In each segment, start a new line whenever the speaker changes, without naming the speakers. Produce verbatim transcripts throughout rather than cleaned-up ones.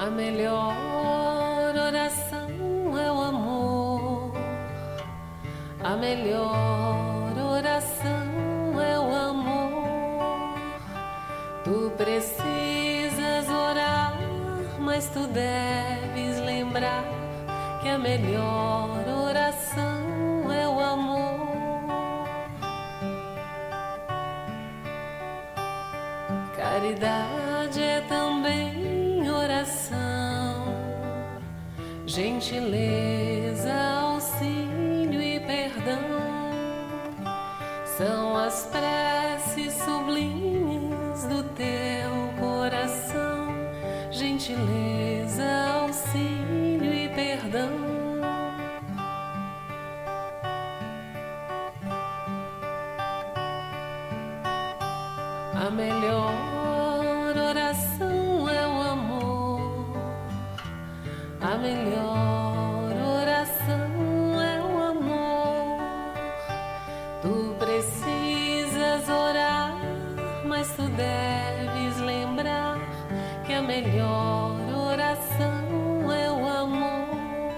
A melhor oração é o amor. A melhor oração é o amor. Tu precisas orar, mas tu deves lembrar que a melhor oração é o amor. Caridade é também oração, gentileza, auxílio e perdão. São as preces sublimes do teu coração, gentileza, auxílio e perdão. A melhor oração é o amor. A melhor oração é o amor. Tu precisas orar, mas tu deves lembrar que a melhor oração é o amor.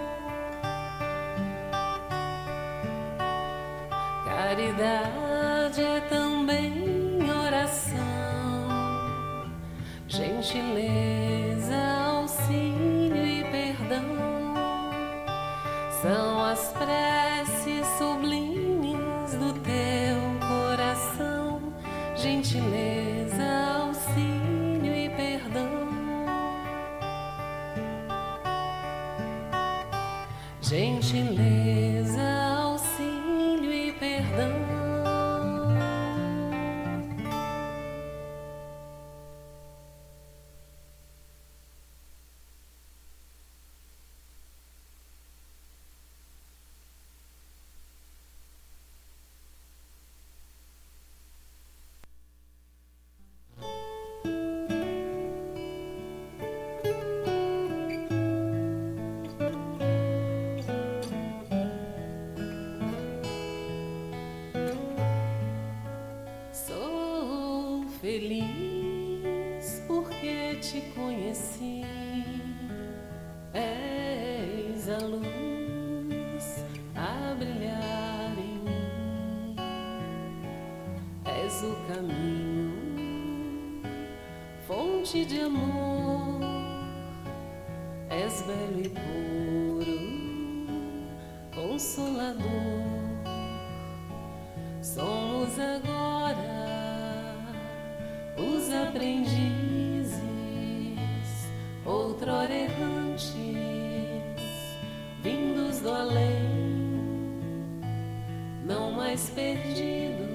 Caridade é também oração, gentileza, auxílio e perdão. São as preces sublimes do teu coração, gentileza, auxílio e perdão. Gentileza, auxílio e perdão. Feliz porque te conheci, és a luz a brilhar em mim, és o caminho, fonte de amor, és belo e puro, consolador. Somos agora os aprendizes, outrora errantes, vindos do além, não mais perdidos,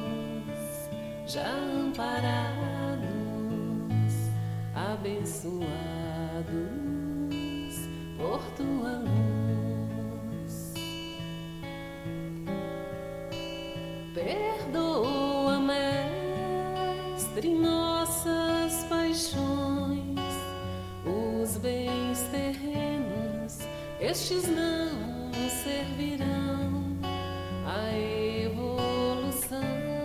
já amparados, abençoados por tua luz. Perdoa, Mestre, nossas paixões, os bens terrenos, estes não servirão à evolução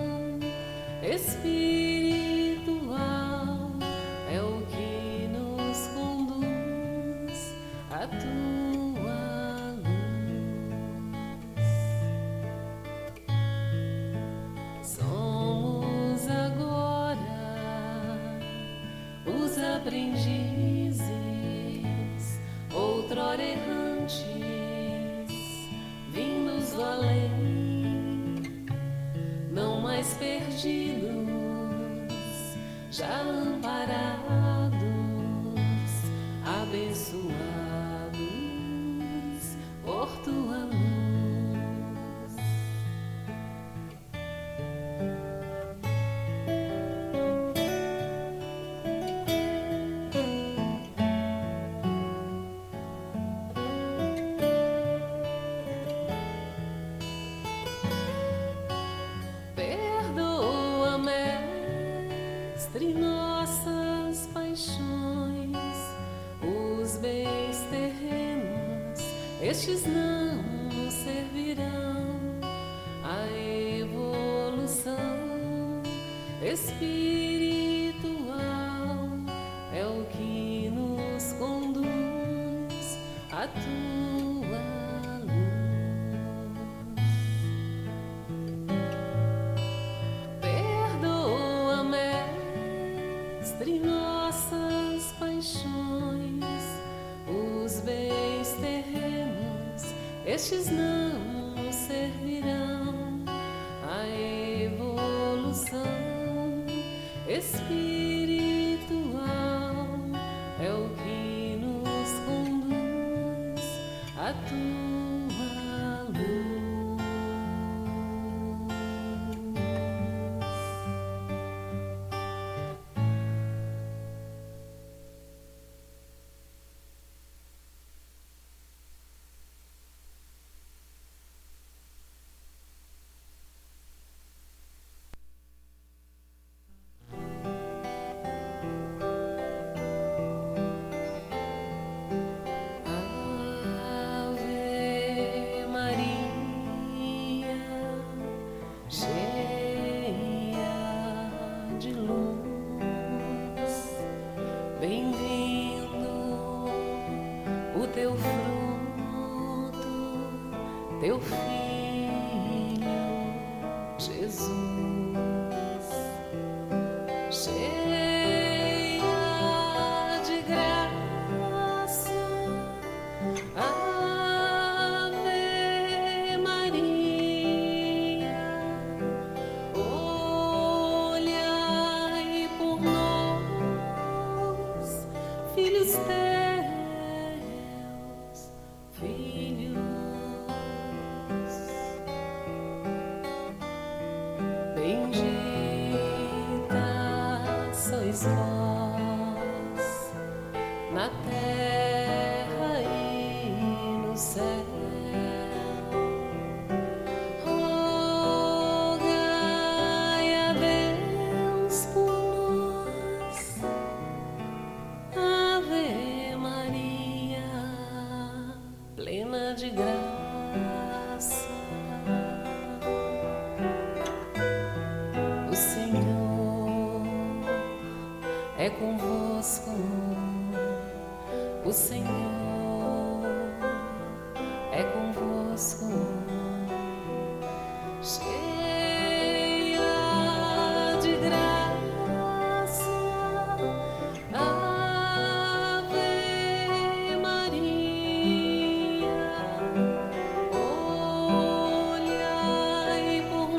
espiritual. É o que nos conduz a tua luz. Somos agora os aprendizes, outrora errantes, vindos do além, não mais perdidos, já amparados, abençoados por tua luz. Perdoa, Mestre, nossas paixões, os bens terrenos, estes não servirão à evolução espiritual. É o que nos conduz estes não servirão à evolução espiritual. É o que nos conduz à tua luz. Teu fruto, teu filho, Jesus, cheia de graça, Ave Maria, olhai por nós, filhos teus. Sois vós na terra e no céu, rogai a Deus por nós, Ave Maria, plena de graça, o Senhor é convosco, o Senhor é convosco, cheia de graça, Ave Maria, olhai por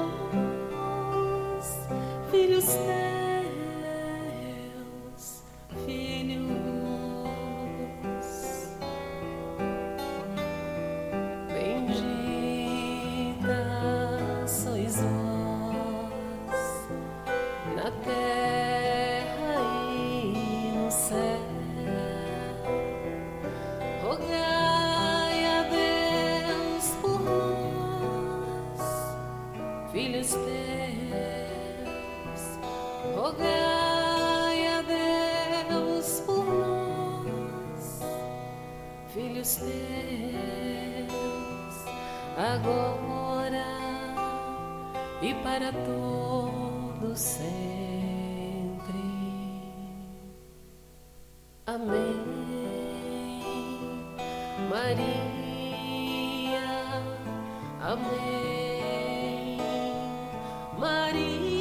nós, filhos teus. Na terra e no céu, rogai a Deus por nós, filhos teus, rogai a Deus por nós, filhos teus, agora e para todo sempre. Amém. Maria, amém. Maria.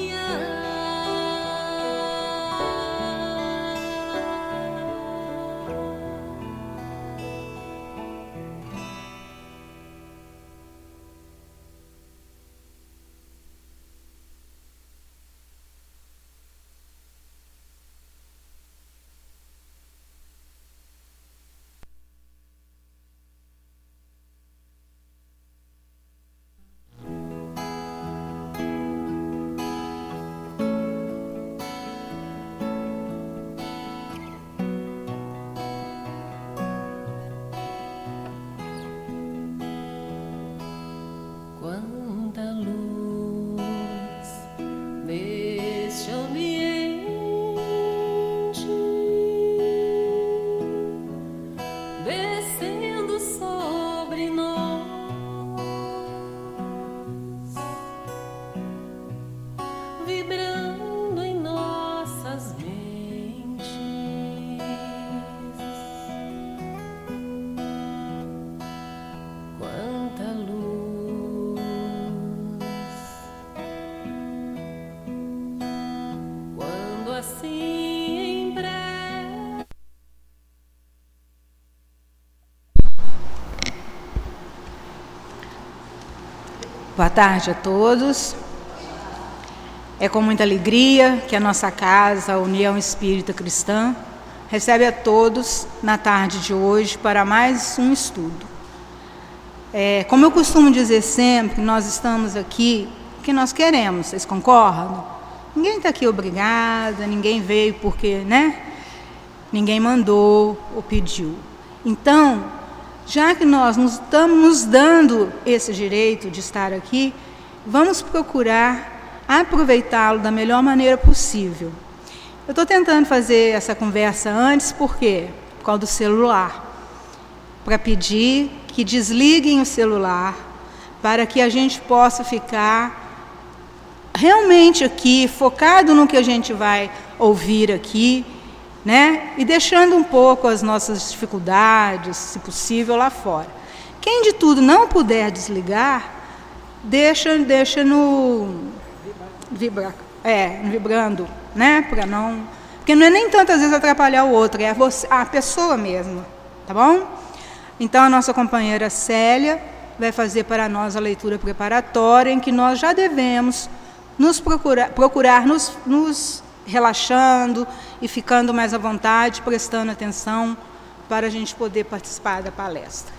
Boa tarde a todos. É com muita alegria que a nossa casa, a União Espírita Cristã, recebe a todos na tarde de hoje para mais um estudo. É, como eu costumo dizer sempre, nós estamos aqui porque nós queremos, vocês concordam? Ninguém está aqui obrigada, ninguém veio porque, né? Ninguém mandou ou pediu. Então, já que nós nos estamos nos dando esse direito de estar aqui, vamos procurar aproveitá-lo da melhor maneira possível. Eu estou tentando fazer essa conversa antes, por quê? Por causa do celular. Para pedir que desliguem o celular, para que a gente possa ficar realmente aqui, focado no que a gente vai ouvir aqui, né? E deixando um pouco as nossas dificuldades, se possível, lá fora. Quem de tudo não puder desligar, deixa, deixa no vibra, é, vibrando, né? Para não, porque não é nem tanto às vezes atrapalhar o outro, é a, você, a pessoa mesma, tá bom? Então a nossa companheira Célia vai fazer para nós a leitura preparatória, em que nós já devemos nos procurar, procurar nos, nos relaxando e ficando mais à vontade, prestando atenção para a gente poder participar da palestra.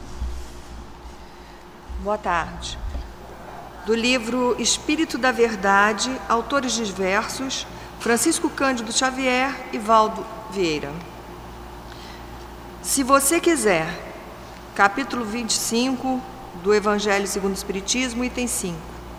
Boa tarde. Do livro Espírito da Verdade, autores diversos, Francisco Cândido Xavier e Valdo Vieira. Se você quiser, capítulo vinte e cinco do Evangelho segundo o Espiritismo, item cinco.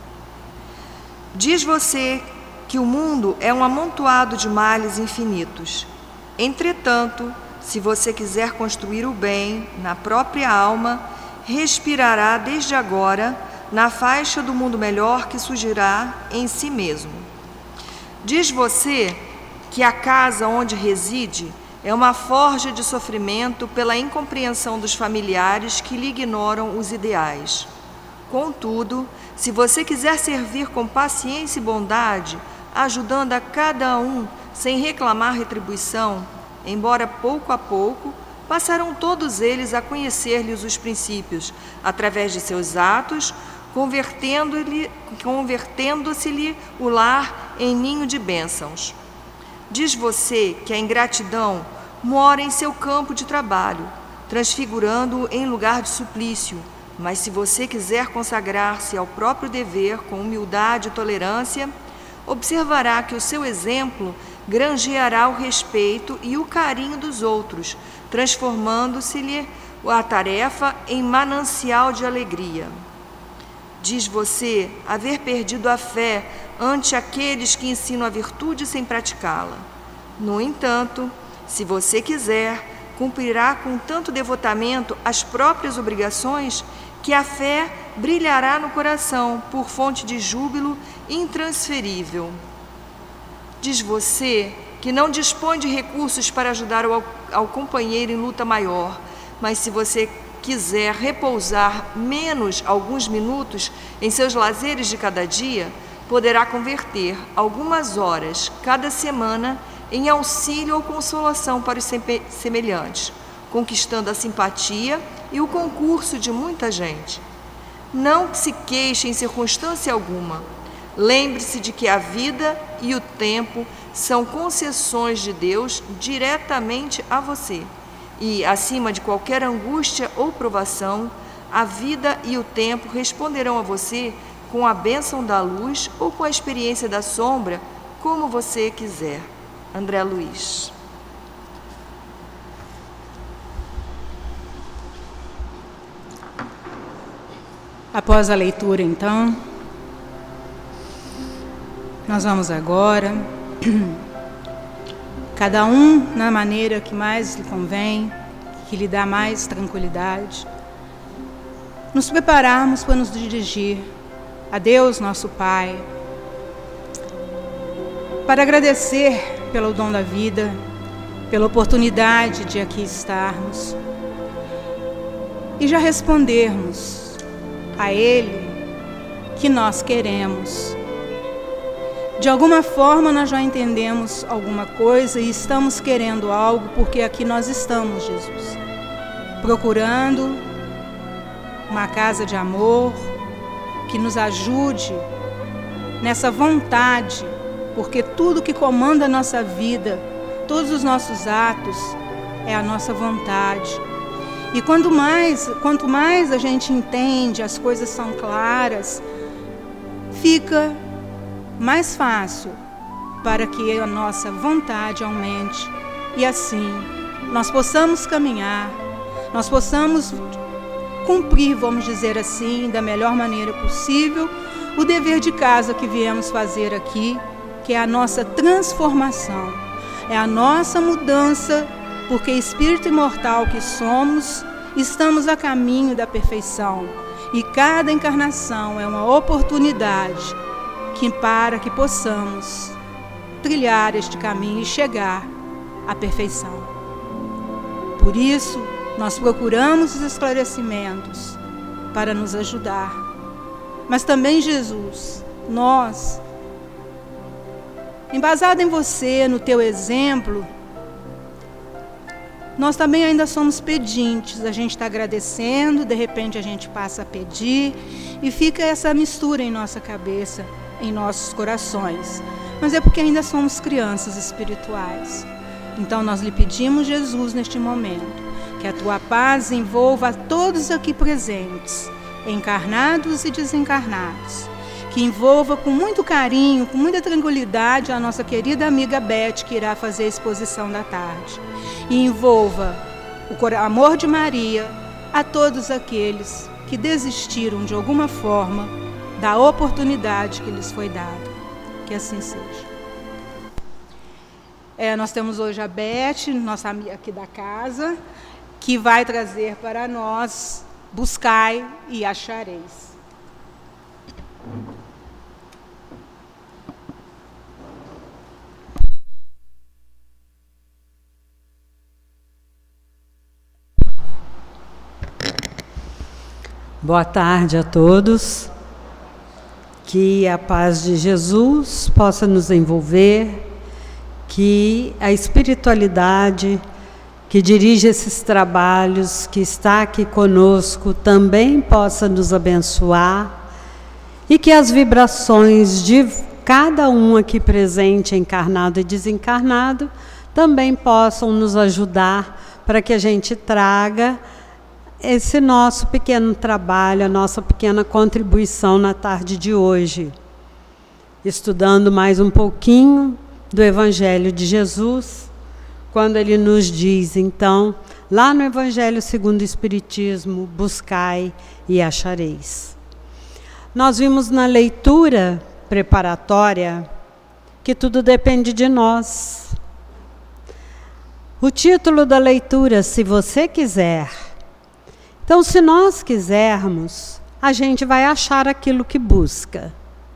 Diz você que o mundo é um amontoado de males infinitos. Entretanto, se você quiser construir o bem na própria alma, respirará desde agora na faixa do mundo melhor que surgirá em si mesmo. Diz você que a casa onde reside é uma forja de sofrimento pela incompreensão dos familiares que lhe ignoram os ideais. Contudo, se você quiser servir com paciência e bondade, ajudando a cada um sem reclamar retribuição, embora pouco a pouco, passarão todos eles a conhecer-lhes os princípios, através de seus atos, convertendo-lhe, convertendo-se-lhe o lar em ninho de bênçãos. Diz você que a ingratidão mora em seu campo de trabalho, transfigurando-o em lugar de suplício, mas se você quiser consagrar-se ao próprio dever com humildade e tolerância, observará que o seu exemplo granjeará o respeito e o carinho dos outros, transformando-se-lhe a tarefa em manancial de alegria. Diz você haver perdido a fé ante aqueles que ensinam a virtude sem praticá-la. No entanto, se você quiser, cumprirá com tanto devotamento as próprias obrigações que a fé brilhará no coração por fonte de júbilo intransferível. Diz você que não dispõe de recursos para ajudar ao, ao companheiro em luta maior, mas se você quiser repousar menos alguns minutos em seus lazeres de cada dia, poderá converter algumas horas cada semana em auxílio ou consolação para os semelhantes, conquistando a simpatia e o concurso de muita gente. Não se queixe em circunstância alguma. Lembre-se de que a vida e o tempo são concessões de Deus diretamente a você. E, acima de qualquer angústia ou provação, a vida e o tempo responderão a você com a bênção da luz ou com a experiência da sombra, como você quiser. André Luiz.
Após a leitura, então, nós vamos agora, cada um na maneira que mais lhe convém, que lhe dá mais tranquilidade, nos prepararmos para nos dirigir a Deus, nosso Pai, para agradecer pelo dom da vida, pela oportunidade de aqui estarmos e já respondermos a Ele que nós queremos. De alguma forma nós já entendemos alguma coisa e estamos querendo algo, porque aqui nós estamos, Jesus, procurando uma casa de amor, que nos ajude nessa vontade, porque tudo que comanda a nossa vida, todos os nossos atos, é a nossa vontade. E quanto mais, quanto mais a gente entende, as coisas são claras, fica mais fácil para que a nossa vontade aumente e assim nós possamos caminhar, nós possamos cumprir, vamos dizer assim, da melhor maneira possível, o dever de casa que viemos fazer aqui, que é a nossa transformação, é a nossa mudança, porque espírito imortal que somos, estamos a caminho da perfeição. E cada encarnação é uma oportunidade que, para que possamos trilhar este caminho e chegar à perfeição. Por isso, nós procuramos os esclarecimentos para nos ajudar. Mas também, Jesus, nós, embasado em você, no teu exemplo, nós também ainda somos pedintes. A gente está agradecendo, de repente a gente passa a pedir e fica essa mistura em nossa cabeça, em nossos corações. Mas é porque ainda somos crianças espirituais. Então nós lhe pedimos, Jesus, neste momento, que a tua paz envolva a todos aqui presentes, encarnados e desencarnados, que envolva com muito carinho, com muita tranquilidade a nossa querida amiga Beth, que irá fazer a exposição da tarde, e envolva o amor de Maria a todos aqueles que desistiram de alguma forma da oportunidade que lhes foi dada. Que assim seja. É, nós temos hoje a Beth, nossa amiga aqui da casa, que vai trazer para nós Buscai e Achareis.
Boa tarde a todos. Que a paz de Jesus possa nos envolver, que a espiritualidade que dirige esses trabalhos, que está aqui conosco, também possa nos abençoar e que as vibrações de cada um aqui presente, encarnado e desencarnado, também possam nos ajudar para que a gente traga esse nosso pequeno trabalho, a nossa pequena contribuição na tarde de hoje, estudando mais um pouquinho do Evangelho de Jesus, quando ele nos diz, então, lá no Evangelho segundo o Espiritismo, buscai e achareis. Nós vimos na leitura preparatória que tudo depende de nós. O título da leitura, se você quiser. Então, se nós quisermos, a gente vai achar aquilo que busca.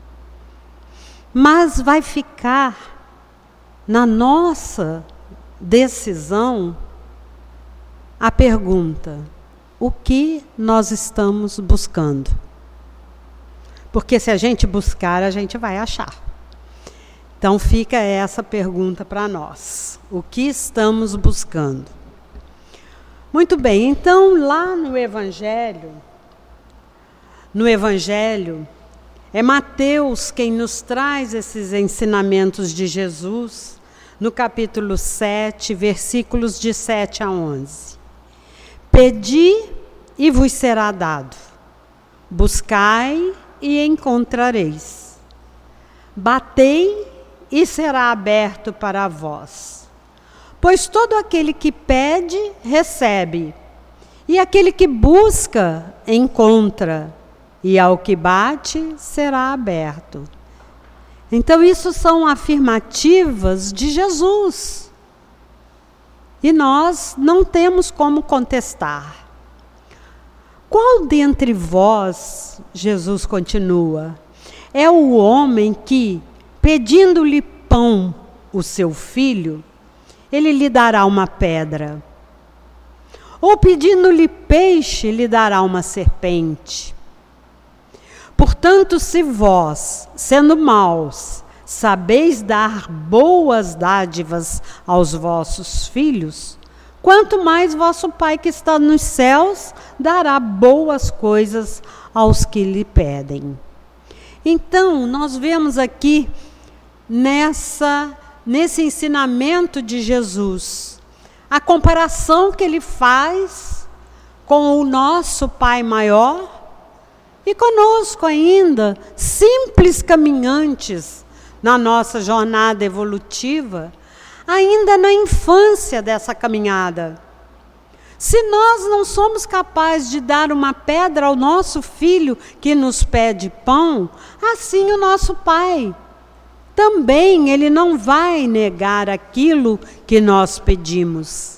Mas vai ficar na nossa decisão a pergunta: o que nós estamos buscando? Porque se a gente buscar, a gente vai achar. Então fica essa pergunta para nós: o que estamos buscando? Muito bem, então lá no Evangelho, no Evangelho, é Mateus quem nos traz esses ensinamentos de Jesus, no capítulo sete, versículos de sete a onze. Pedi e vos será dado, buscai e encontrareis, batei e será aberto para vós. Pois todo aquele que pede, recebe, e aquele que busca, encontra, e ao que bate, será aberto. Então, isso são afirmativas de Jesus. E nós não temos como contestar. Qual dentre vós, Jesus continua, é o homem que, pedindo-lhe pão, o seu filho, ele lhe dará uma pedra? Ou pedindo-lhe peixe, lhe dará uma serpente? Portanto, se vós, sendo maus, sabeis dar boas dádivas aos vossos filhos, quanto mais vosso Pai que está nos céus dará boas coisas aos que lhe pedem. Então, nós vemos aqui nessa, nesse ensinamento de Jesus, a comparação que ele faz com o nosso Pai maior e conosco ainda, simples caminhantes na nossa jornada evolutiva, ainda na infância dessa caminhada. Se nós não somos capazes de dar uma pedra ao nosso filho que nos pede pão, assim o nosso Pai também, ele não vai negar aquilo que nós pedimos.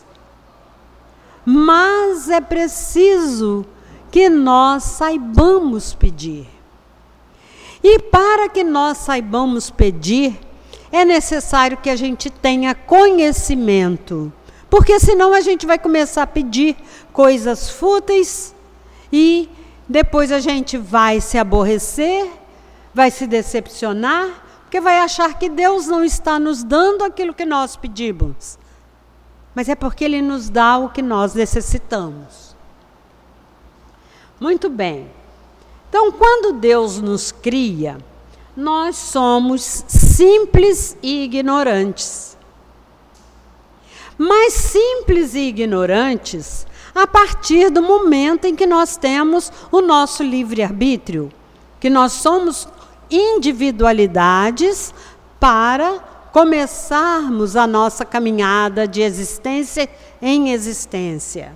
Mas é preciso que nós saibamos pedir. E para que nós saibamos pedir, é necessário que a gente tenha conhecimento. Porque senão a gente vai começar a pedir coisas fúteis e depois a gente vai se aborrecer, vai se decepcionar, porque vai achar que Deus não está nos dando aquilo que nós pedimos. Mas é porque Ele nos dá o que nós necessitamos. Muito bem. Então, quando Deus nos cria, nós somos simples e ignorantes. Mas simples e ignorantes a partir do momento em que nós temos o nosso livre-arbítrio, que nós somos individualidades para começarmos a nossa caminhada de existência em existência,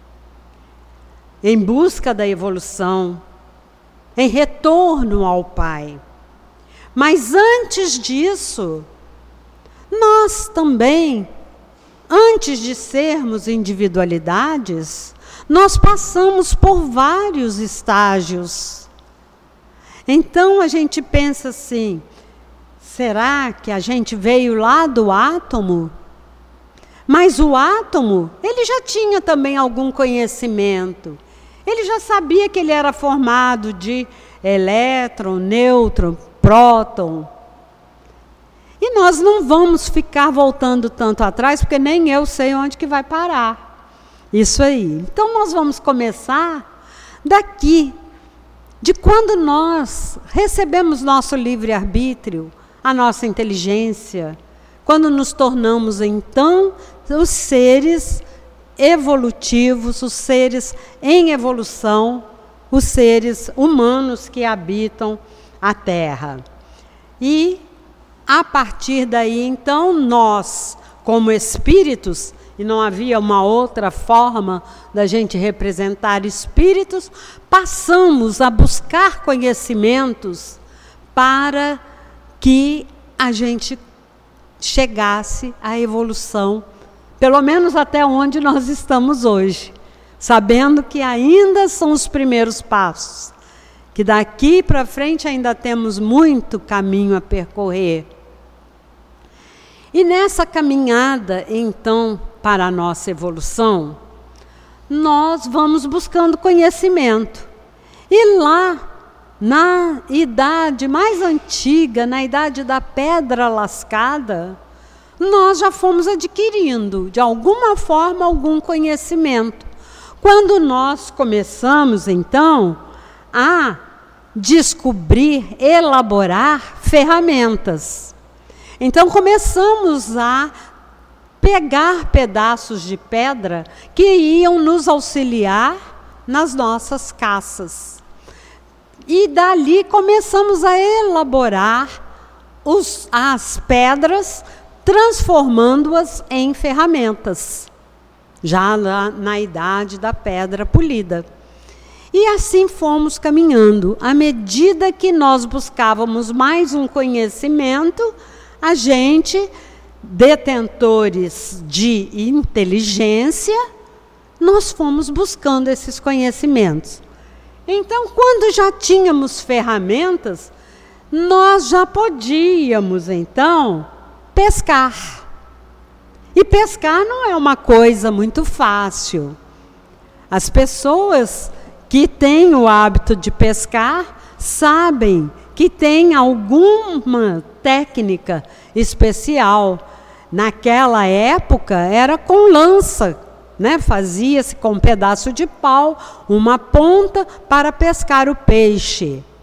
em busca da evolução, em retorno ao Pai. Mas antes disso, nós também, antes de sermos individualidades, nós passamos por vários estágios. Então a gente pensa assim, será que a gente veio lá do átomo? Mas o átomo, ele já tinha também algum conhecimento. Ele já sabia que ele era formado de elétron, nêutron, próton. E nós não vamos ficar voltando tanto atrás, porque nem eu sei onde que vai parar. Isso aí. Então nós vamos começar daqui, de quando nós recebemos nosso livre-arbítrio, a nossa inteligência, quando nos tornamos então os seres evolutivos, os seres em evolução, os seres humanos que habitam a Terra. E a partir daí, então, nós, como espíritos, e não havia uma outra forma da gente representar espíritos, passamos a buscar conhecimentos para que a gente chegasse à evolução, pelo menos até onde nós estamos hoje, sabendo que ainda são os primeiros passos, que daqui para frente ainda temos muito caminho a percorrer. E nessa caminhada, então, para a nossa evolução, nós vamos buscando conhecimento. E lá, na idade mais antiga, na idade da pedra lascada, nós já fomos adquirindo, de alguma forma, algum conhecimento. Quando nós começamos, então, a descobrir, elaborar ferramentas. Então começamos a pegar pedaços de pedra que iam nos auxiliar nas nossas caças. E dali começamos a elaborar os, as pedras, transformando-as em ferramentas, já na, na idade da pedra polida. E assim fomos caminhando. À medida que nós buscávamos mais um conhecimento, a gente, detentores de inteligência, nós fomos buscando esses conhecimentos. Então, quando já tínhamos ferramentas, nós já podíamos, então, pescar. E pescar não é uma coisa muito fácil. As pessoas que têm o hábito de pescar sabem que tem alguma técnica especial. Naquela época era com lança, né? Fazia-se com um pedaço de pau, uma ponta para pescar o peixe.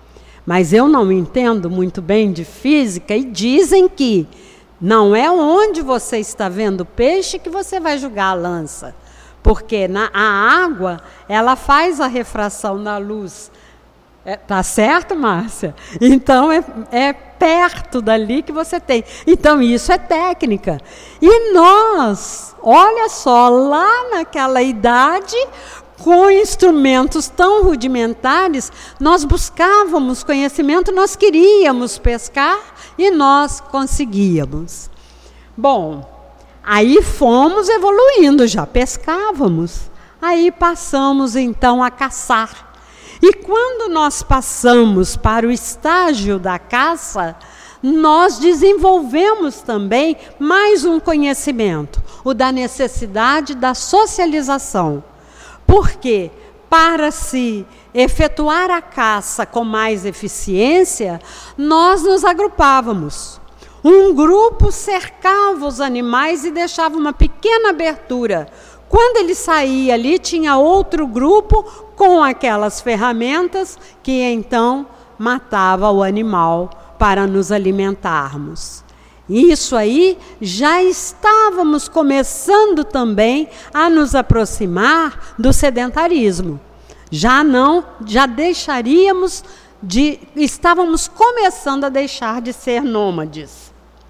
Mas eu não entendo muito bem de física e dizem que não é onde você está vendo peixe que você vai jogar a lança. Porque na, a água, ela faz a refração da luz. É, tá certo, Márcia? Então, é, é perto dali que você tem. Então, isso é técnica. E nós, olha só, lá naquela idade, com instrumentos tão rudimentares, nós buscávamos conhecimento, nós queríamos pescar e nós conseguíamos. Bom, aí fomos evoluindo, já pescávamos. Aí passamos então a caçar. E quando nós passamos para o estágio da caça, nós desenvolvemos também mais um conhecimento, o da necessidade da socialização. Porque para se efetuar a caça com mais eficiência, nós nos agrupávamos. Um grupo cercava os animais e deixava uma pequena abertura. Quando ele saía ali, tinha outro grupo com aquelas ferramentas que então matava o animal para nos alimentarmos. Isso aí já estávamos começando também a nos aproximar do sedentarismo. Já não, já deixaríamos de, estávamos começando a deixar de ser nômades.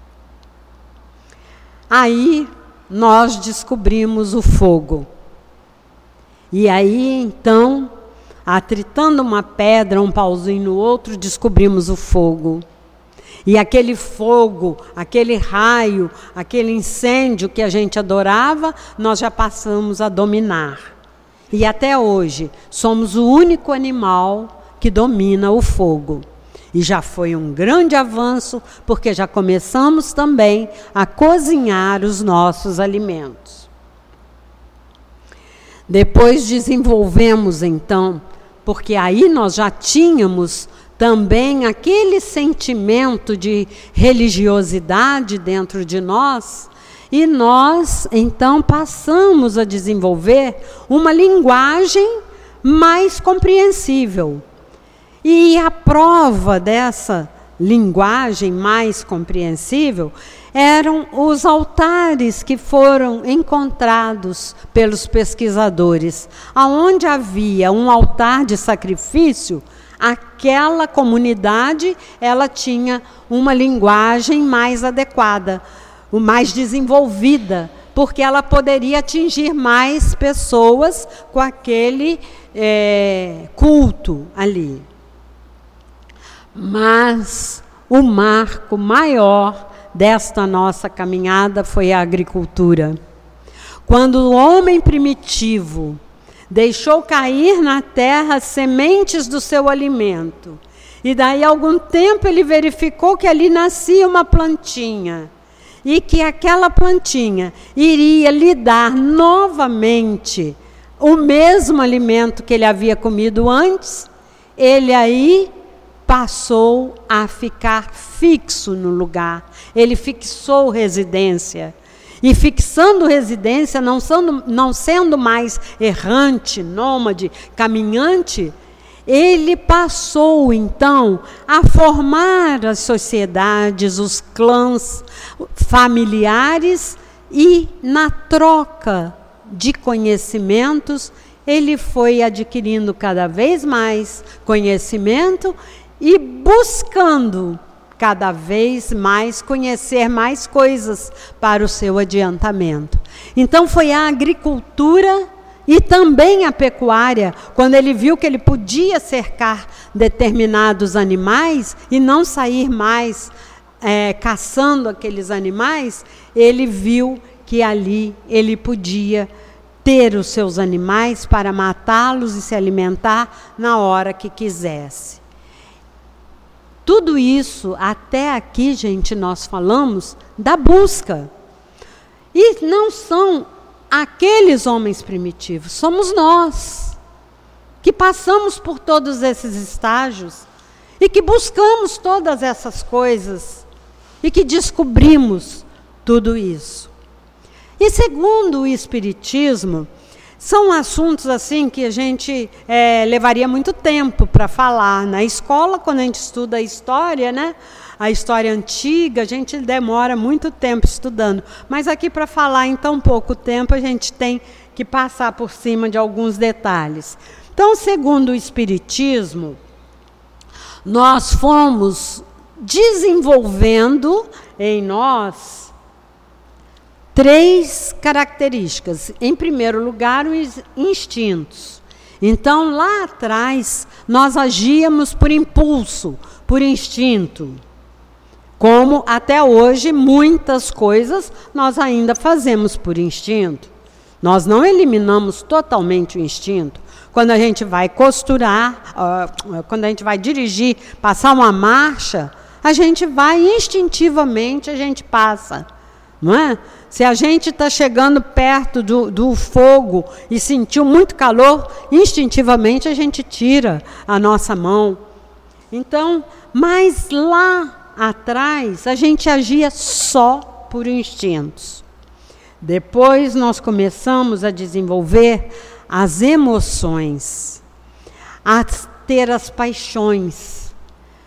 Aí nós descobrimos o fogo. E aí, então, atritando uma pedra, um pauzinho no outro, descobrimos o fogo. E aquele fogo, aquele raio, aquele incêndio que a gente adorava, nós já passamos a dominar. E até hoje, somos o único animal que domina o fogo. E já foi um grande avanço, porque já começamos também a cozinhar os nossos alimentos. Depois desenvolvemos, então, porque aí nós já tínhamos também aquele sentimento de religiosidade dentro de nós, e nós, então, passamos a desenvolver uma linguagem mais compreensível. E a prova dessa linguagem mais compreensível eram os altares que foram encontrados pelos pesquisadores. Aonde havia um altar de sacrifício, aquela comunidade ela tinha uma linguagem mais adequada, mais desenvolvida, porque ela poderia atingir mais pessoas com aquele é, culto ali. Mas o marco maior desta nossa caminhada foi a agricultura. Quando o homem primitivo deixou cair na terra sementes do seu alimento, e daí a algum tempo ele verificou que ali nascia uma plantinha, e que aquela plantinha iria lhe dar novamente o mesmo alimento que ele havia comido antes, ele aí passou a ficar fixo no lugar. Ele fixou residência. E fixando residência, não sendo, não sendo mais errante, nômade, caminhante, ele passou, então, a formar as sociedades, os clãs familiares, e na troca de conhecimentos, ele foi adquirindo cada vez mais conhecimento e buscando cada vez mais conhecer mais coisas para o seu adiantamento. Então foi a agricultura e também a pecuária, quando ele viu que ele podia cercar determinados animais e não sair mais é, caçando aqueles animais, ele viu que ali ele podia ter os seus animais para matá-los e se alimentar na hora que quisesse. Tudo isso, até aqui, gente, nós falamos da busca. E não são aqueles homens primitivos, somos nós, que passamos por todos esses estágios e que buscamos todas essas coisas e que descobrimos tudo isso. E segundo o Espiritismo, São assuntos assim que a gente é, levaria muito tempo para falar. Na escola, quando a gente estuda a história, né? A história antiga, a gente demora muito tempo estudando. Mas aqui, para falar em tão pouco tempo, a gente tem que passar por cima de alguns detalhes. Então, segundo o Espiritismo, nós fomos desenvolvendo em nós três características. Em primeiro lugar, os instintos. Então, lá atrás, nós agíamos por impulso, por instinto. Como até hoje, muitas coisas nós ainda fazemos por instinto. Nós não eliminamos totalmente o instinto. Quando a gente vai costurar, uh, quando a gente vai dirigir, passar uma marcha, a gente vai instintivamente, a gente passa. Não é? Se a gente está chegando perto do, do fogo e sentiu muito calor, instintivamente a gente tira a nossa mão. Então, mas lá atrás, a gente agia só por instintos. Depois nós começamos a desenvolver as emoções, a ter as paixões.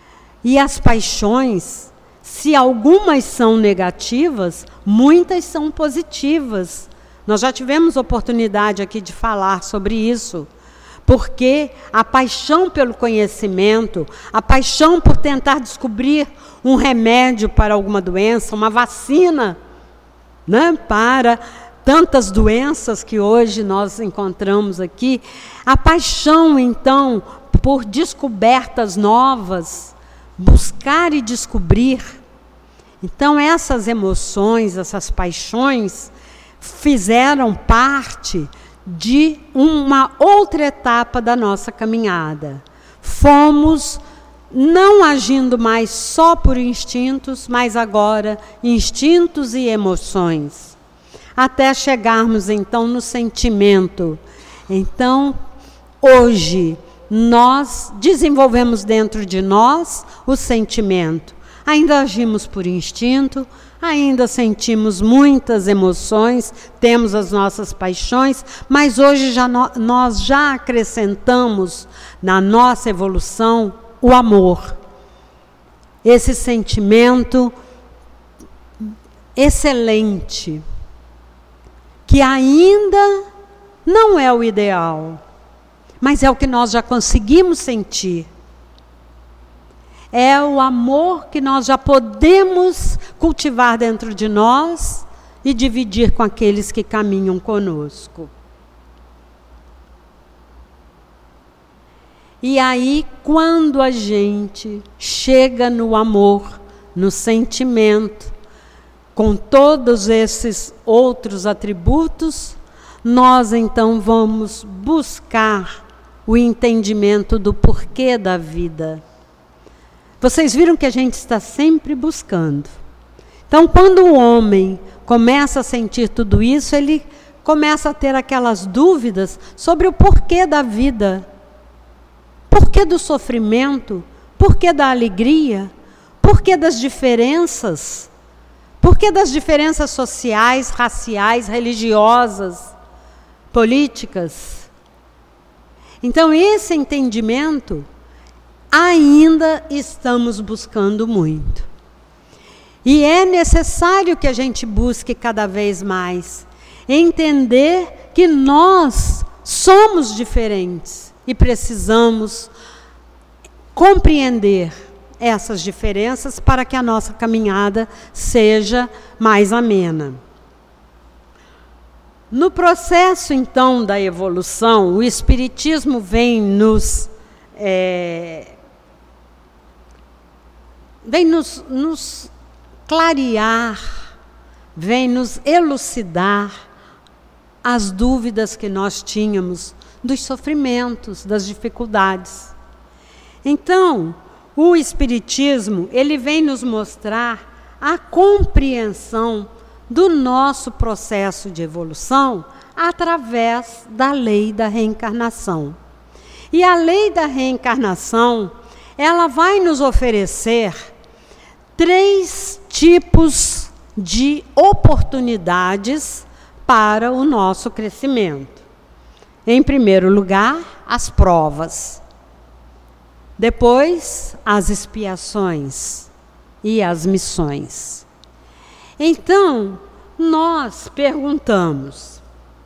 E as paixões, se algumas são negativas, muitas são positivas. Nós já tivemos oportunidade aqui de falar sobre isso. Porque a paixão pelo conhecimento, a paixão por tentar descobrir um remédio para alguma doença, uma vacina, né, para tantas doenças que hoje nós encontramos aqui, a paixão, então, por descobertas novas, buscar e descobrir. Então, essas emoções, essas paixões, fizeram parte de uma outra etapa da nossa caminhada. Fomos não agindo mais só por instintos, mas agora instintos e emoções, até chegarmos então no sentimento. Então, hoje, nós desenvolvemos dentro de nós o sentimento. Ainda agimos por instinto, ainda sentimos muitas emoções, temos as nossas paixões, mas hoje já no, nós já acrescentamos na nossa evolução o amor. Esse sentimento excelente, que ainda não é o ideal, mas é o que nós já conseguimos sentir. É o amor que nós já podemos cultivar dentro de nós e dividir com aqueles que caminham conosco. E aí, quando a gente chega no amor, no sentimento, com todos esses outros atributos, nós então vamos buscar o entendimento do porquê da vida. Vocês viram que a gente está sempre buscando. Então, quando o homem começa a sentir tudo isso, ele começa a ter aquelas dúvidas sobre o porquê da vida. Porquê do sofrimento? Porquê da alegria? Porquê das diferenças? Porquê das diferenças sociais, raciais, religiosas, políticas? Então, esse entendimento ainda estamos buscando muito. E é necessário que a gente busque cada vez mais entender que nós somos diferentes e precisamos compreender essas diferenças para que a nossa caminhada seja mais amena. No processo, então, da evolução, o Espiritismo vem nos é, vem nos, nos clarear, vem nos elucidar as dúvidas que nós tínhamos dos sofrimentos, das dificuldades. Então, o Espiritismo, ele vem nos mostrar a compreensão do nosso processo de evolução através da lei da reencarnação. E a lei da reencarnação, ela vai nos oferecer três tipos de oportunidades para o nosso crescimento. Em primeiro lugar, as provas. Depois, as expiações e as missões. Então, nós perguntamos: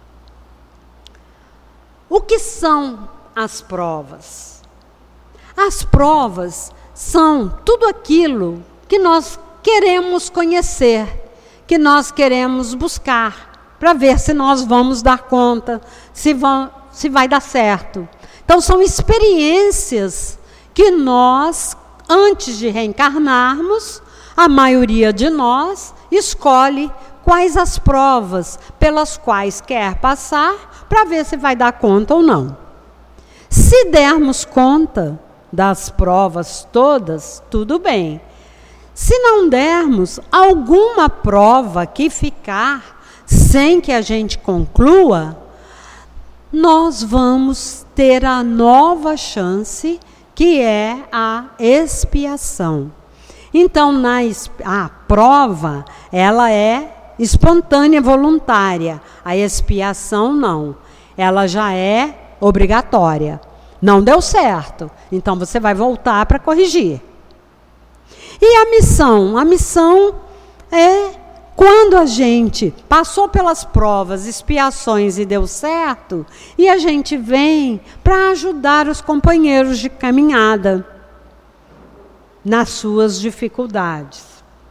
o que são as provas? As provas são tudo aquilo que nós queremos conhecer, que nós queremos buscar, para ver se nós vamos dar conta, se, vão, se vai dar certo. Então, são experiências que nós, antes de reencarnarmos, a maioria de nós escolhe quais as provas pelas quais quer passar, para ver se vai dar conta ou não. Se dermos conta das provas todas, tudo bem. Se não dermos, alguma prova que ficar sem que a gente conclua, nós vamos ter a nova chance, que é a expiação. Então, na a prova, ela é espontânea, voluntária. A expiação, não. Ela já é obrigatória. Não deu certo, então você vai voltar para corrigir. E a missão? A missão é quando a gente passou pelas provas, expiações e deu certo, e a gente vem para ajudar os companheiros de caminhada nas suas dificuldades.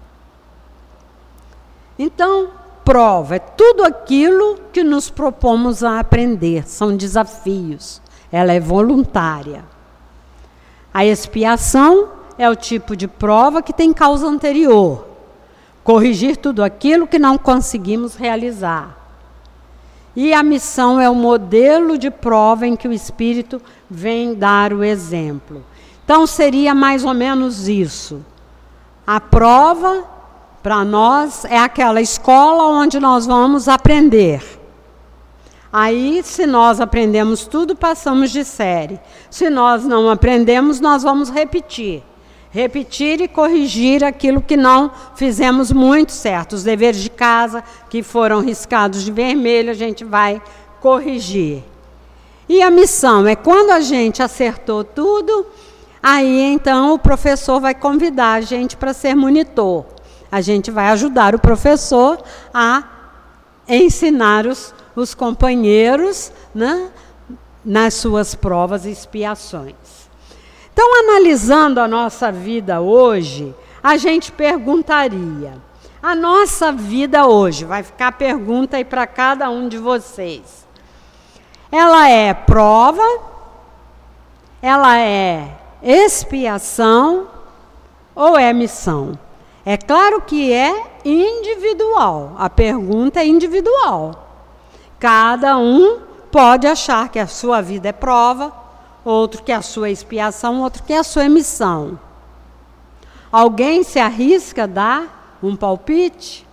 Então, prova é tudo aquilo que nos propomos a aprender, são desafios. Ela é voluntária. A expiação é o tipo de prova que tem causa anterior. Corrigir tudo aquilo que não conseguimos realizar. E a missão é o modelo de prova em que o Espírito vem dar o exemplo. Então, seria mais ou menos isso. A prova, para nós, é aquela escola onde nós vamos aprender. Aí, se nós aprendemos tudo, passamos de série. Se nós não aprendemos, nós vamos repetir. Repetir e corrigir aquilo que não fizemos muito certo. Os deveres de casa que foram riscados de vermelho, a gente vai corrigir. E a missão é quando a gente acertou tudo, aí então o professor vai convidar a gente para ser monitor. A gente vai ajudar o professor a ensinar os os companheiros, né, nas suas provas e expiações. Então, analisando a nossa vida hoje, a gente perguntaria, a nossa vida hoje, vai ficar a pergunta aí para cada um de vocês, ela é prova, ela é expiação ou é missão? É claro que é individual, a pergunta é individual. Cada um pode achar que a sua vida é prova, outro que a sua expiação, outro que a sua missão. Alguém se arrisca a dar um palpite?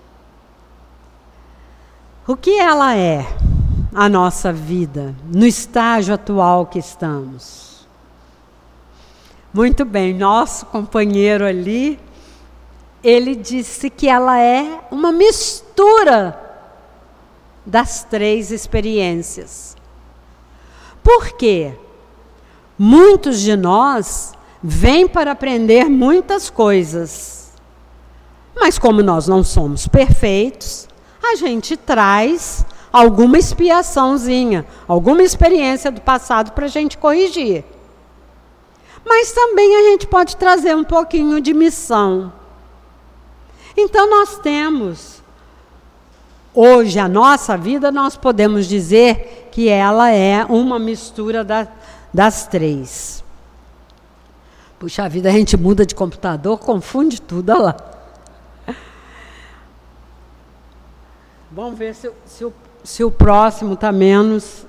O que ela é, a nossa vida, no estágio atual que estamos? Muito bem, nosso companheiro ali, ele disse que ela é uma mistura das três experiências. Por quê? Muitos de nós vêm para aprender muitas coisas, mas como nós não somos perfeitos, a gente traz alguma expiaçãozinha, alguma experiência do passado para a gente corrigir. Mas também a gente pode trazer um pouquinho de missão. Então nós temos hoje, a nossa vida, nós podemos dizer que ela é uma mistura da, das três. Puxa vida, a gente muda de computador, confunde tudo, olha lá. Vamos ver se, se, o, se o próximo está menos...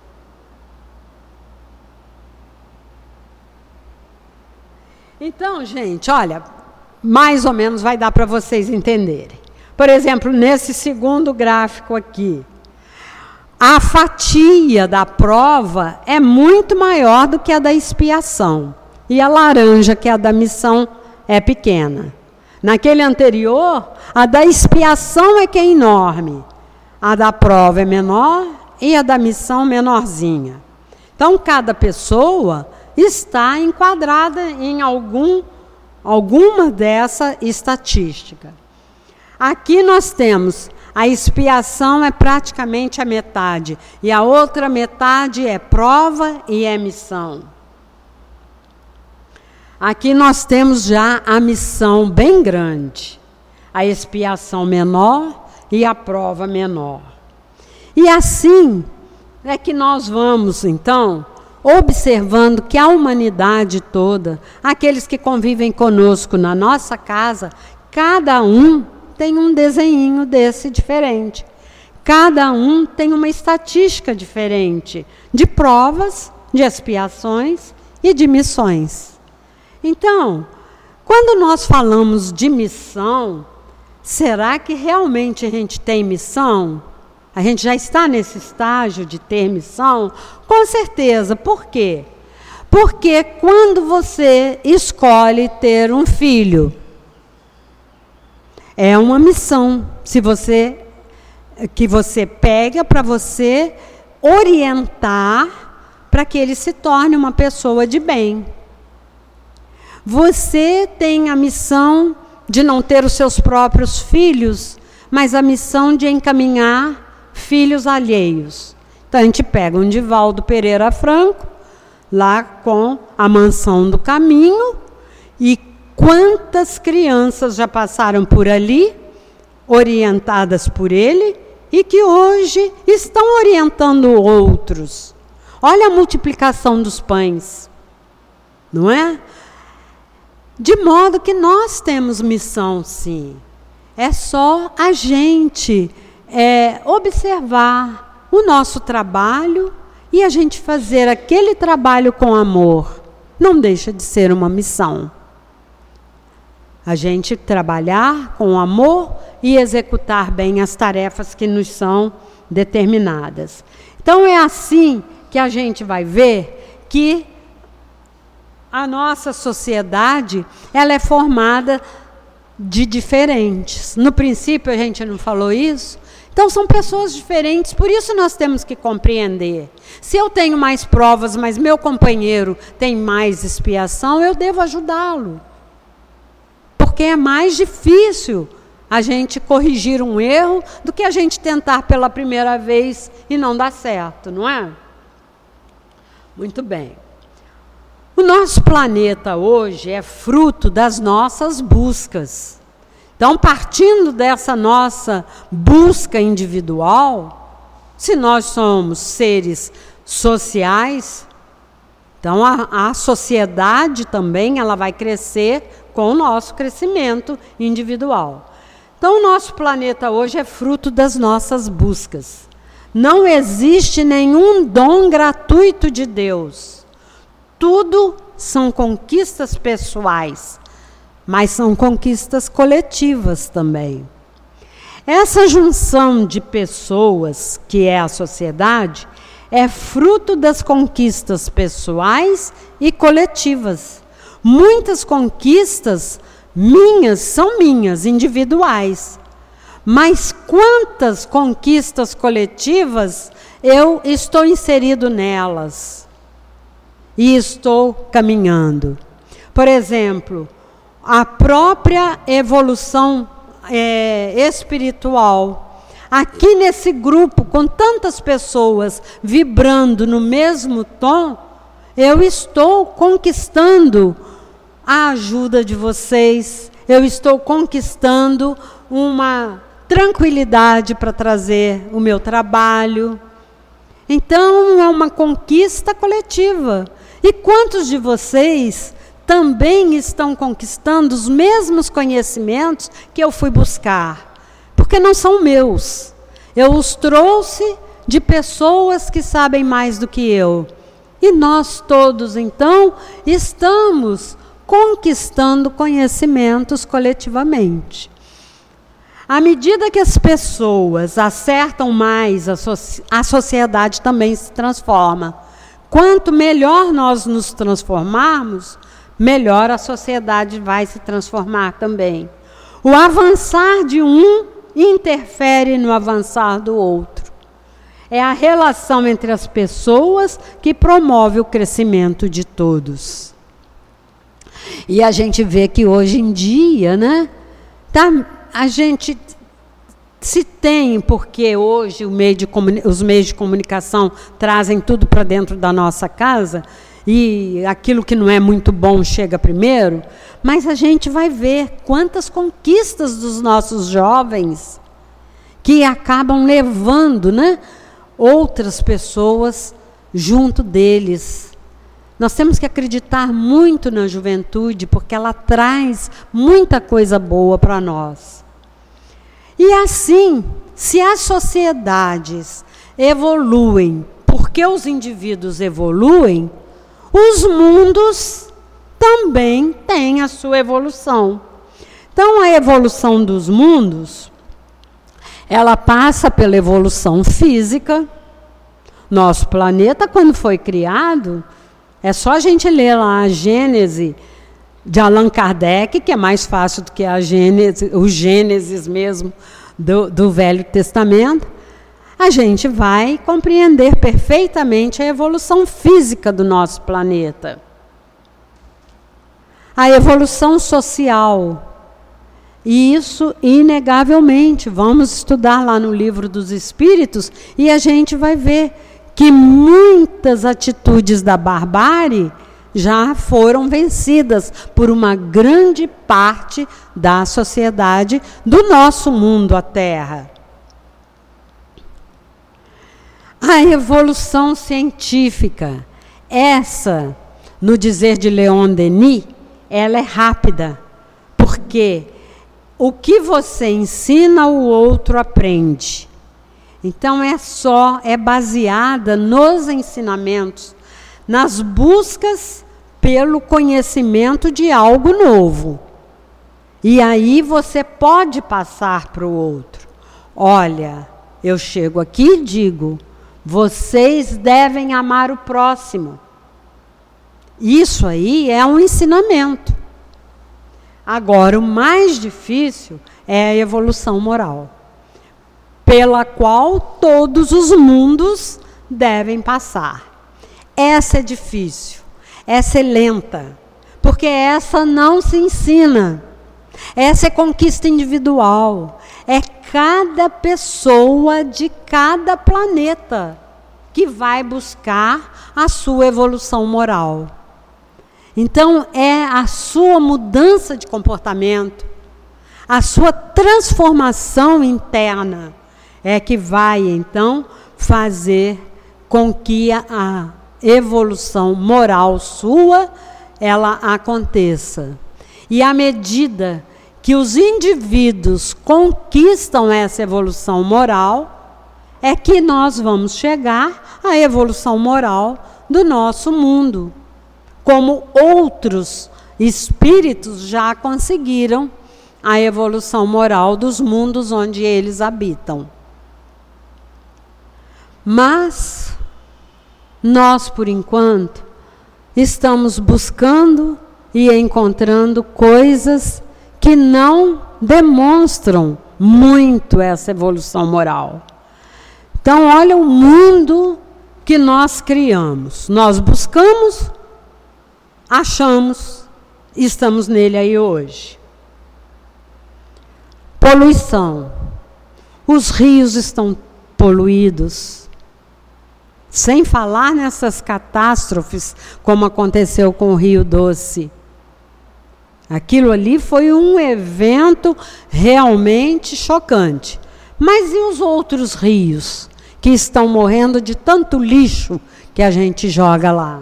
Então, gente, olha, mais ou menos vai dar para vocês entenderem. Por exemplo, nesse segundo gráfico aqui, a fatia da prova é muito maior do que a da expiação. E a laranja, que é a da missão, é pequena. Naquele anterior, a da expiação é que é enorme. A da prova é menor e a da missão menorzinha. Então, cada pessoa está enquadrada em algum, alguma dessa estatística. Aqui nós temos a expiação é praticamente a metade, e a outra metade é prova e é missão. Aqui nós temos já a missão bem grande, a expiação menor e a prova menor. E assim é que nós vamos, então, observando que a humanidade toda, aqueles que convivem conosco na nossa casa, cada um tem um desenhinho desse diferente. Cada um tem uma estatística diferente de provas, de expiações e de missões. Então, quando nós falamos de missão, será que realmente a gente tem missão? A gente já está nesse estágio de ter missão? Com certeza. Por quê? Porque quando você escolhe ter um filho, é uma missão, se você, que você pega para você orientar para que ele se torne uma pessoa de bem. Você tem a missão de não ter os seus próprios filhos, mas a missão de encaminhar filhos alheios. Então a gente pega um Divaldo Pereira Franco, lá com a Mansão do Caminho, e quantas crianças já passaram por ali, orientadas por ele, e que hoje estão orientando outros. Olha a multiplicação dos pães, não é? De modo que nós temos missão, sim. É só a gente é, observar o nosso trabalho e a gente fazer aquele trabalho com amor. Não deixa de ser uma missão. A gente trabalhar com amor e executar bem as tarefas que nos são determinadas. Então é assim que a gente vai ver que a nossa sociedade, ela é formada de diferentes. No princípio a gente não falou isso? Então são pessoas diferentes, por isso nós temos que compreender. Se eu tenho mais provas, mas meu companheiro tem mais expiação, eu devo ajudá-lo. Porque é mais difícil a gente corrigir um erro do que a gente tentar pela primeira vez e não dar certo, não é? Muito bem. O nosso planeta hoje é fruto das nossas buscas. Então, partindo dessa nossa busca individual, se nós somos seres sociais, então a, a sociedade também ela vai crescer com o nosso crescimento individual. Então, o nosso planeta hoje é fruto das nossas buscas. Não existe nenhum dom gratuito de Deus. Tudo são conquistas pessoais, mas são conquistas coletivas também. Essa junção de pessoas, que é a sociedade, é fruto das conquistas pessoais e coletivas. Muitas conquistas minhas são minhas, individuais. Mas quantas conquistas coletivas eu estou inserido nelas e estou caminhando? Por exemplo, a própria evolução é, espiritual. Aqui nesse grupo, com tantas pessoas vibrando no mesmo tom, eu estou conquistando a ajuda de vocês, eu estou conquistando uma tranquilidade para trazer o meu trabalho. Então, é uma conquista coletiva. E quantos de vocês também estão conquistando os mesmos conhecimentos que eu fui buscar? Porque não são meus. Eu os trouxe de pessoas que sabem mais do que eu. E nós todos, então, estamos conquistando conhecimentos coletivamente. À medida que as pessoas acertam mais, a, so- a sociedade também se transforma. Quanto melhor nós nos transformarmos, melhor a sociedade vai se transformar também. O avançar de um interfere no avançar do outro. É a relação entre as pessoas que promove o crescimento de todos. E a gente vê que hoje em dia, né, tá, a gente se tem, porque hoje o meio de os meios de comunicação trazem tudo para dentro da nossa casa, e aquilo que não é muito bom chega primeiro, mas a gente vai ver quantas conquistas dos nossos jovens que acabam levando, né, outras pessoas junto deles. Nós temos que acreditar muito na juventude, porque ela traz muita coisa boa para nós. E assim, se as sociedades evoluem porque os indivíduos evoluem, os mundos também têm a sua evolução. Então, a evolução dos mundos, ela passa pela evolução física. Nosso planeta, quando foi criado, é só a gente ler lá a Gênese de Allan Kardec, que é mais fácil do que a Gênese, o Gênesis mesmo do, do Velho Testamento. A gente vai compreender perfeitamente a evolução física do nosso planeta. A evolução social. E isso, inegavelmente, vamos estudar lá no Livro dos Espíritos e a gente vai ver que muitas atitudes da barbárie já foram vencidas por uma grande parte da sociedade do nosso mundo, a Terra. A evolução científica, essa, no dizer de Leon Denis, ela é rápida, porque o que você ensina, o outro aprende. Então, é só, é baseada nos ensinamentos, nas buscas pelo conhecimento de algo novo. E aí você pode passar para o outro. Olha, eu chego aqui e digo, vocês devem amar o próximo. Isso aí é um ensinamento. Agora, o mais difícil é a evolução moral, pela qual todos os mundos devem passar. Essa é difícil, essa é lenta, porque essa não se ensina. Essa é conquista individual. É cada pessoa de cada planeta que vai buscar a sua evolução moral. Então, é a sua mudança de comportamento, a sua transformação interna, é que vai, então, fazer com que a, a evolução moral sua, ela aconteça. E à medida que os indivíduos conquistam essa evolução moral, é que nós vamos chegar à evolução moral do nosso mundo, como outros espíritos já conseguiram a evolução moral dos mundos onde eles habitam. Mas nós, por enquanto, estamos buscando e encontrando coisas que não demonstram muito essa evolução moral. Então, olha o mundo que nós criamos. Nós buscamos, achamos, e estamos nele aí hoje. Poluição. Os rios estão poluídos. Sem falar nessas catástrofes, como aconteceu com o Rio Doce. Aquilo ali foi um evento realmente chocante. Mas e os outros rios que estão morrendo de tanto lixo que a gente joga lá?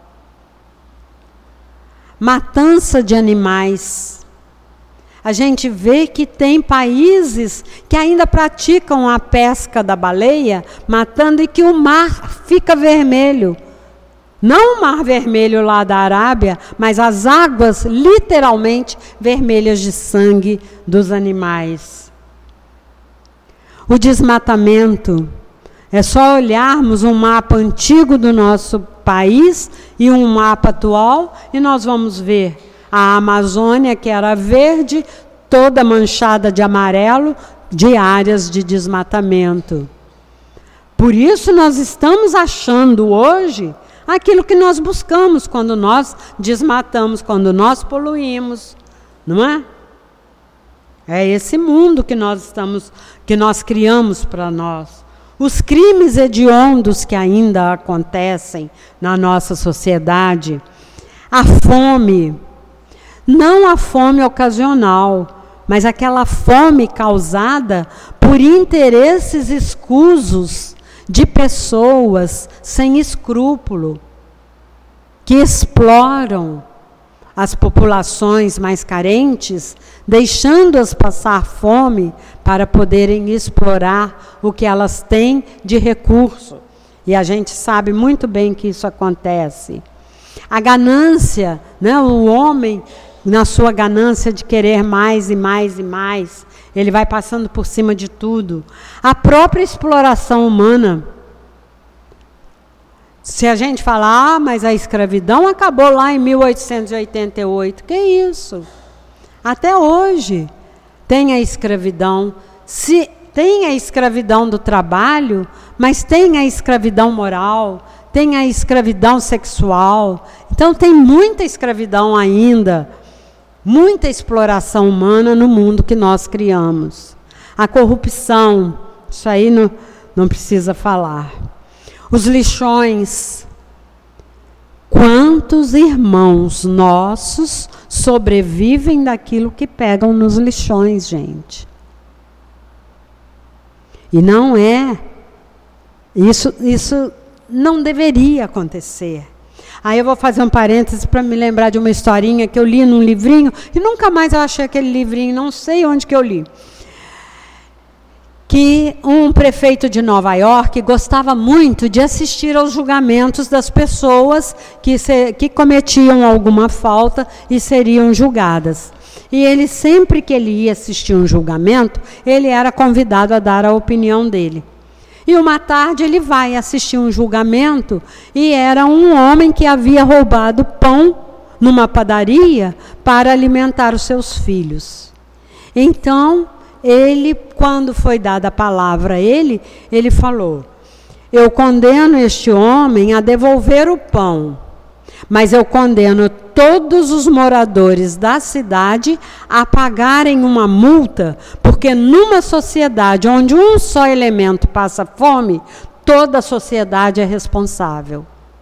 Matança de animais. A gente vê que tem países que ainda praticam a pesca da baleia, matando, e que o mar fica vermelho. Não o mar vermelho lá da Arábia, mas as águas literalmente vermelhas de sangue dos animais. O desmatamento. É só olharmos um mapa antigo do nosso país e um mapa atual, e nós vamos ver a Amazônia, que era verde, toda manchada de amarelo, de áreas de desmatamento. Por isso nós estamos achando hoje aquilo que nós buscamos quando nós desmatamos, quando nós poluímos, não é? É esse mundo que nós estamos, que nós criamos para nós. Os crimes hediondos que ainda acontecem na nossa sociedade, a fome, não a fome ocasional, mas aquela fome causada por interesses escusos de pessoas sem escrúpulo, que exploram as populações mais carentes, deixando-as passar fome para poderem explorar o que elas têm de recurso. E a gente sabe muito bem que isso acontece. A ganância, né, o homem, na sua ganância de querer mais e mais e mais, ele vai passando por cima de tudo. A própria exploração humana. Se a gente falar, ah, mas a escravidão acabou lá em mil oitocentos e oitenta e oito. Que isso? Até hoje tem a escravidão. Se tem a escravidão do trabalho, mas tem a escravidão moral, tem a escravidão sexual. Então tem muita escravidão ainda, muita exploração humana no mundo que nós criamos. A corrupção, isso aí não, não precisa falar. Os lixões. Quantos irmãos nossos sobrevivem daquilo que pegam nos lixões, gente? E não é. Isso, isso não deveria acontecer. Aí eu vou fazer um parênteses para me lembrar de uma historinha que eu li num livrinho, e nunca mais eu achei aquele livrinho, não sei onde que eu li. Que um prefeito de Nova York gostava muito de assistir aos julgamentos das pessoas que, se, que cometiam alguma falta e seriam julgadas. E ele, sempre que ele ia assistir um julgamento, ele era convidado a dar a opinião dele. E uma tarde ele vai assistir um julgamento e era um homem que havia roubado pão numa padaria para alimentar os seus filhos. Então, ele, quando foi dada a palavra a ele, ele falou: eu condeno este homem a devolver o pão, mas eu condeno todos os moradores da cidade a pagarem uma multa, porque numa sociedade onde um só elemento passa fome, toda a sociedade é responsável.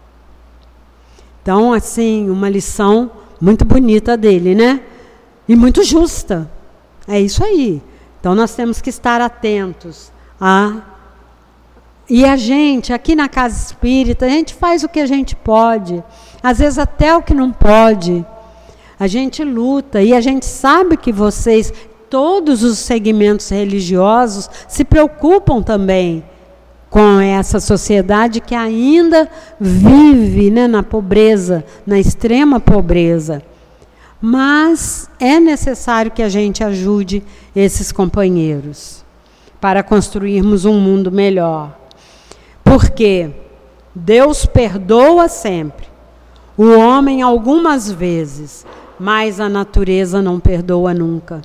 Então, assim, uma lição muito bonita dele, né? E muito justa. É isso aí. Então, nós temos que estar atentos a... E a gente, aqui na Casa Espírita, a gente faz o que a gente pode. Às vezes até o que não pode. A gente luta. E a gente sabe que vocês, todos os segmentos religiosos, se preocupam também com essa sociedade que ainda vive, né, na pobreza, na extrema pobreza. Mas é necessário que a gente ajude esses companheiros para construirmos um mundo melhor. Porque Deus perdoa sempre, o homem algumas vezes, mas a natureza não perdoa nunca.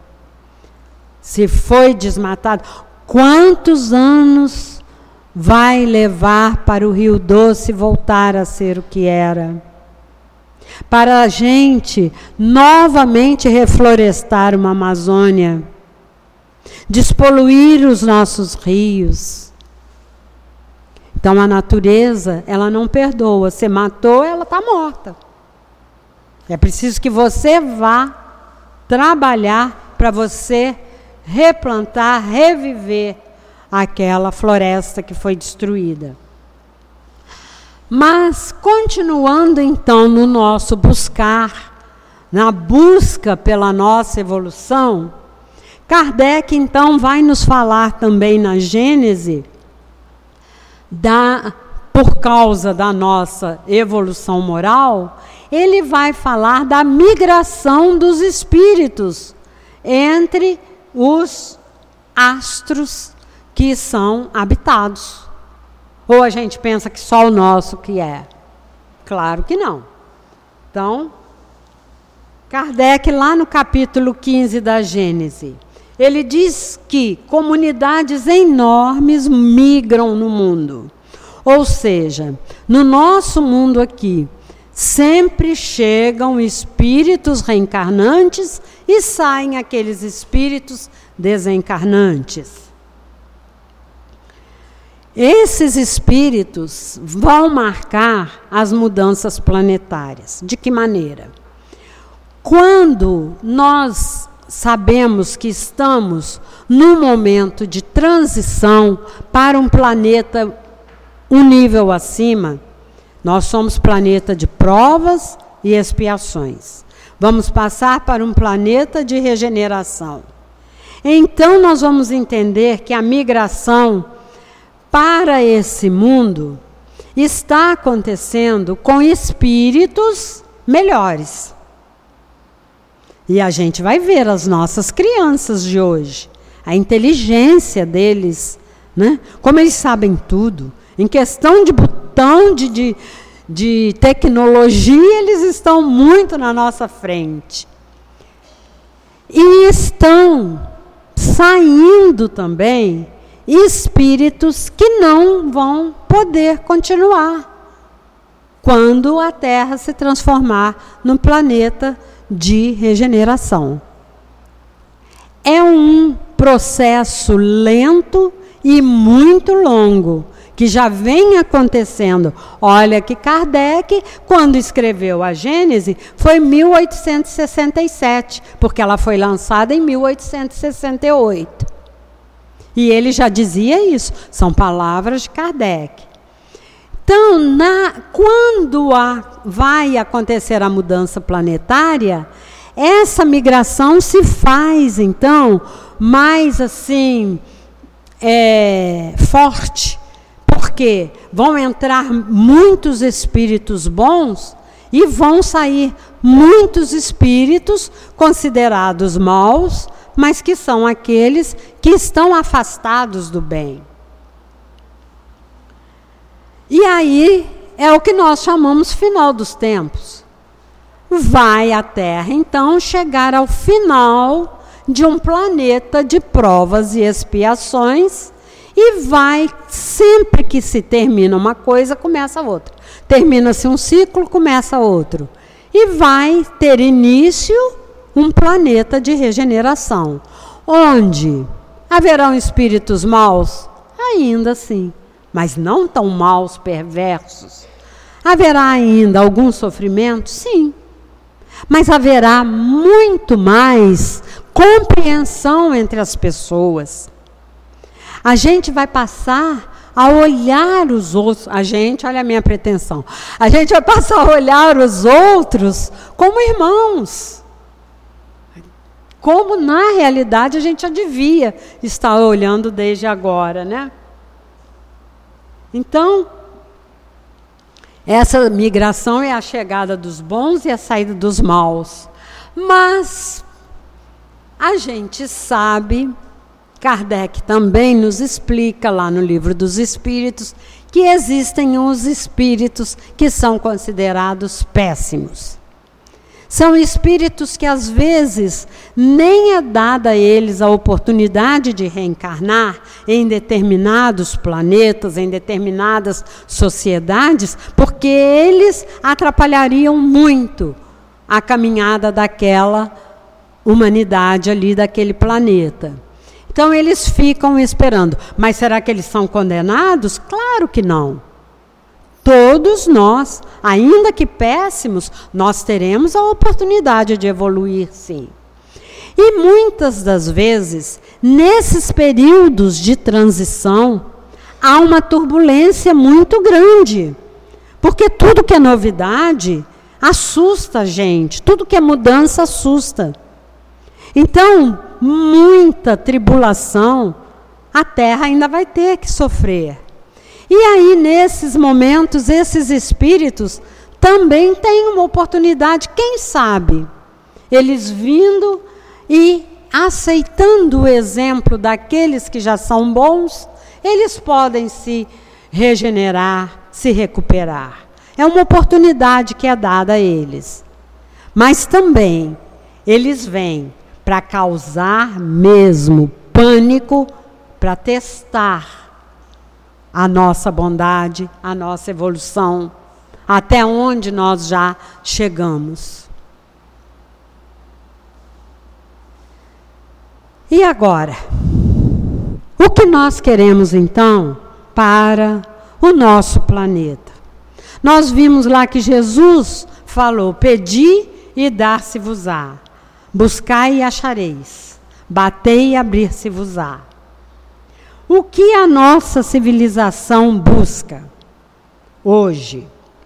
Se foi desmatado, quantos anos vai levar para o Rio Doce voltar a ser o que era? Para a gente novamente reflorestar uma Amazônia, despoluir os nossos rios. Então a natureza, ela não perdoa. Você matou, ela está morta. É preciso que você vá trabalhar para você replantar, reviver aquela floresta que foi destruída. Mas, continuando então no nosso buscar, na busca pela nossa evolução, Kardec então vai nos falar também na Gênese, da, por causa da nossa evolução moral, ele vai falar da migração dos espíritos entre os astros que são habitados. Ou a gente pensa que só o nosso que é? Claro que não. Então, Kardec, lá no capítulo quinze da Gênese, ele diz que comunidades enormes migram no mundo. Ou seja, no nosso mundo aqui, sempre chegam espíritos reencarnantes e saem aqueles espíritos desencarnantes. Esses espíritos vão marcar as mudanças planetárias. De que maneira? Quando nós sabemos que estamos num momento de transição para um planeta um nível acima, nós somos planeta de provas e expiações. Vamos passar para um planeta de regeneração. Então nós vamos entender que a migração para esse mundo está acontecendo com espíritos melhores. E a gente vai ver as nossas crianças de hoje, a inteligência deles, né? Como eles sabem tudo. Em questão de botão, de, de, de tecnologia, eles estão muito na nossa frente. E estão saindo também espíritos que não vão poder continuar quando a Terra se transformar num planeta de regeneração. É um processo lento e muito longo, que já vem acontecendo. Olha que Kardec, quando escreveu a Gênese, foi em mil oitocentos e sessenta e sete, porque ela foi lançada em mil oitocentos e sessenta e oito. E ele já dizia isso, são palavras de Kardec. Então, na, quando a, vai acontecer a mudança planetária, essa migração se faz, então, mais assim, é, forte, porque vão entrar muitos espíritos bons e vão sair muitos espíritos considerados maus, mas que são aqueles que estão afastados do bem. E aí é o que nós chamamos final dos tempos. Vai a Terra, então, chegar ao final de um planeta de provas e expiações, e vai, sempre que se termina uma coisa, começa outra. Termina-se um ciclo, começa outro. E vai ter início um planeta de regeneração, onde haverão espíritos maus? Ainda sim, mas não tão maus, perversos. Haverá ainda algum sofrimento? Sim. Mas haverá muito mais compreensão entre as pessoas. A gente vai passar a olhar os outros. A gente, olha a minha pretensão. A gente vai passar a olhar os outros como irmãos. Como, na realidade, a gente já devia estar olhando desde agora, né? Então, essa migração é a chegada dos bons e a saída dos maus. Mas a gente sabe, Kardec também nos explica lá no Livro dos Espíritos, que existem os espíritos que são considerados péssimos. São espíritos que às vezes nem é dada a eles a oportunidade de reencarnar em determinados planetas, em determinadas sociedades, porque eles atrapalhariam muito a caminhada daquela humanidade ali, daquele planeta. Então eles ficam esperando. Mas será que eles são condenados? Claro que não. Todos nós, ainda que péssimos, nós teremos a oportunidade de evoluir, sim. E muitas das vezes, nesses períodos de transição, há uma turbulência muito grande. Porque tudo que é novidade assusta a gente, tudo que é mudança assusta. Então, muita tribulação a Terra ainda vai ter que sofrer. E aí, nesses momentos, esses espíritos também têm uma oportunidade, quem sabe, eles vindo e aceitando o exemplo daqueles que já são bons, eles podem se regenerar, se recuperar. É uma oportunidade que é dada a eles. Mas também, eles vêm para causar mesmo pânico, para testar a nossa bondade, a nossa evolução, até onde nós já chegamos. E agora? O que nós queremos então para o nosso planeta? Nós vimos lá que Jesus falou: pedi e dar-se-vos-á, buscai e achareis, batei e abrir-se-vos-á. O que a nossa civilização busca hoje?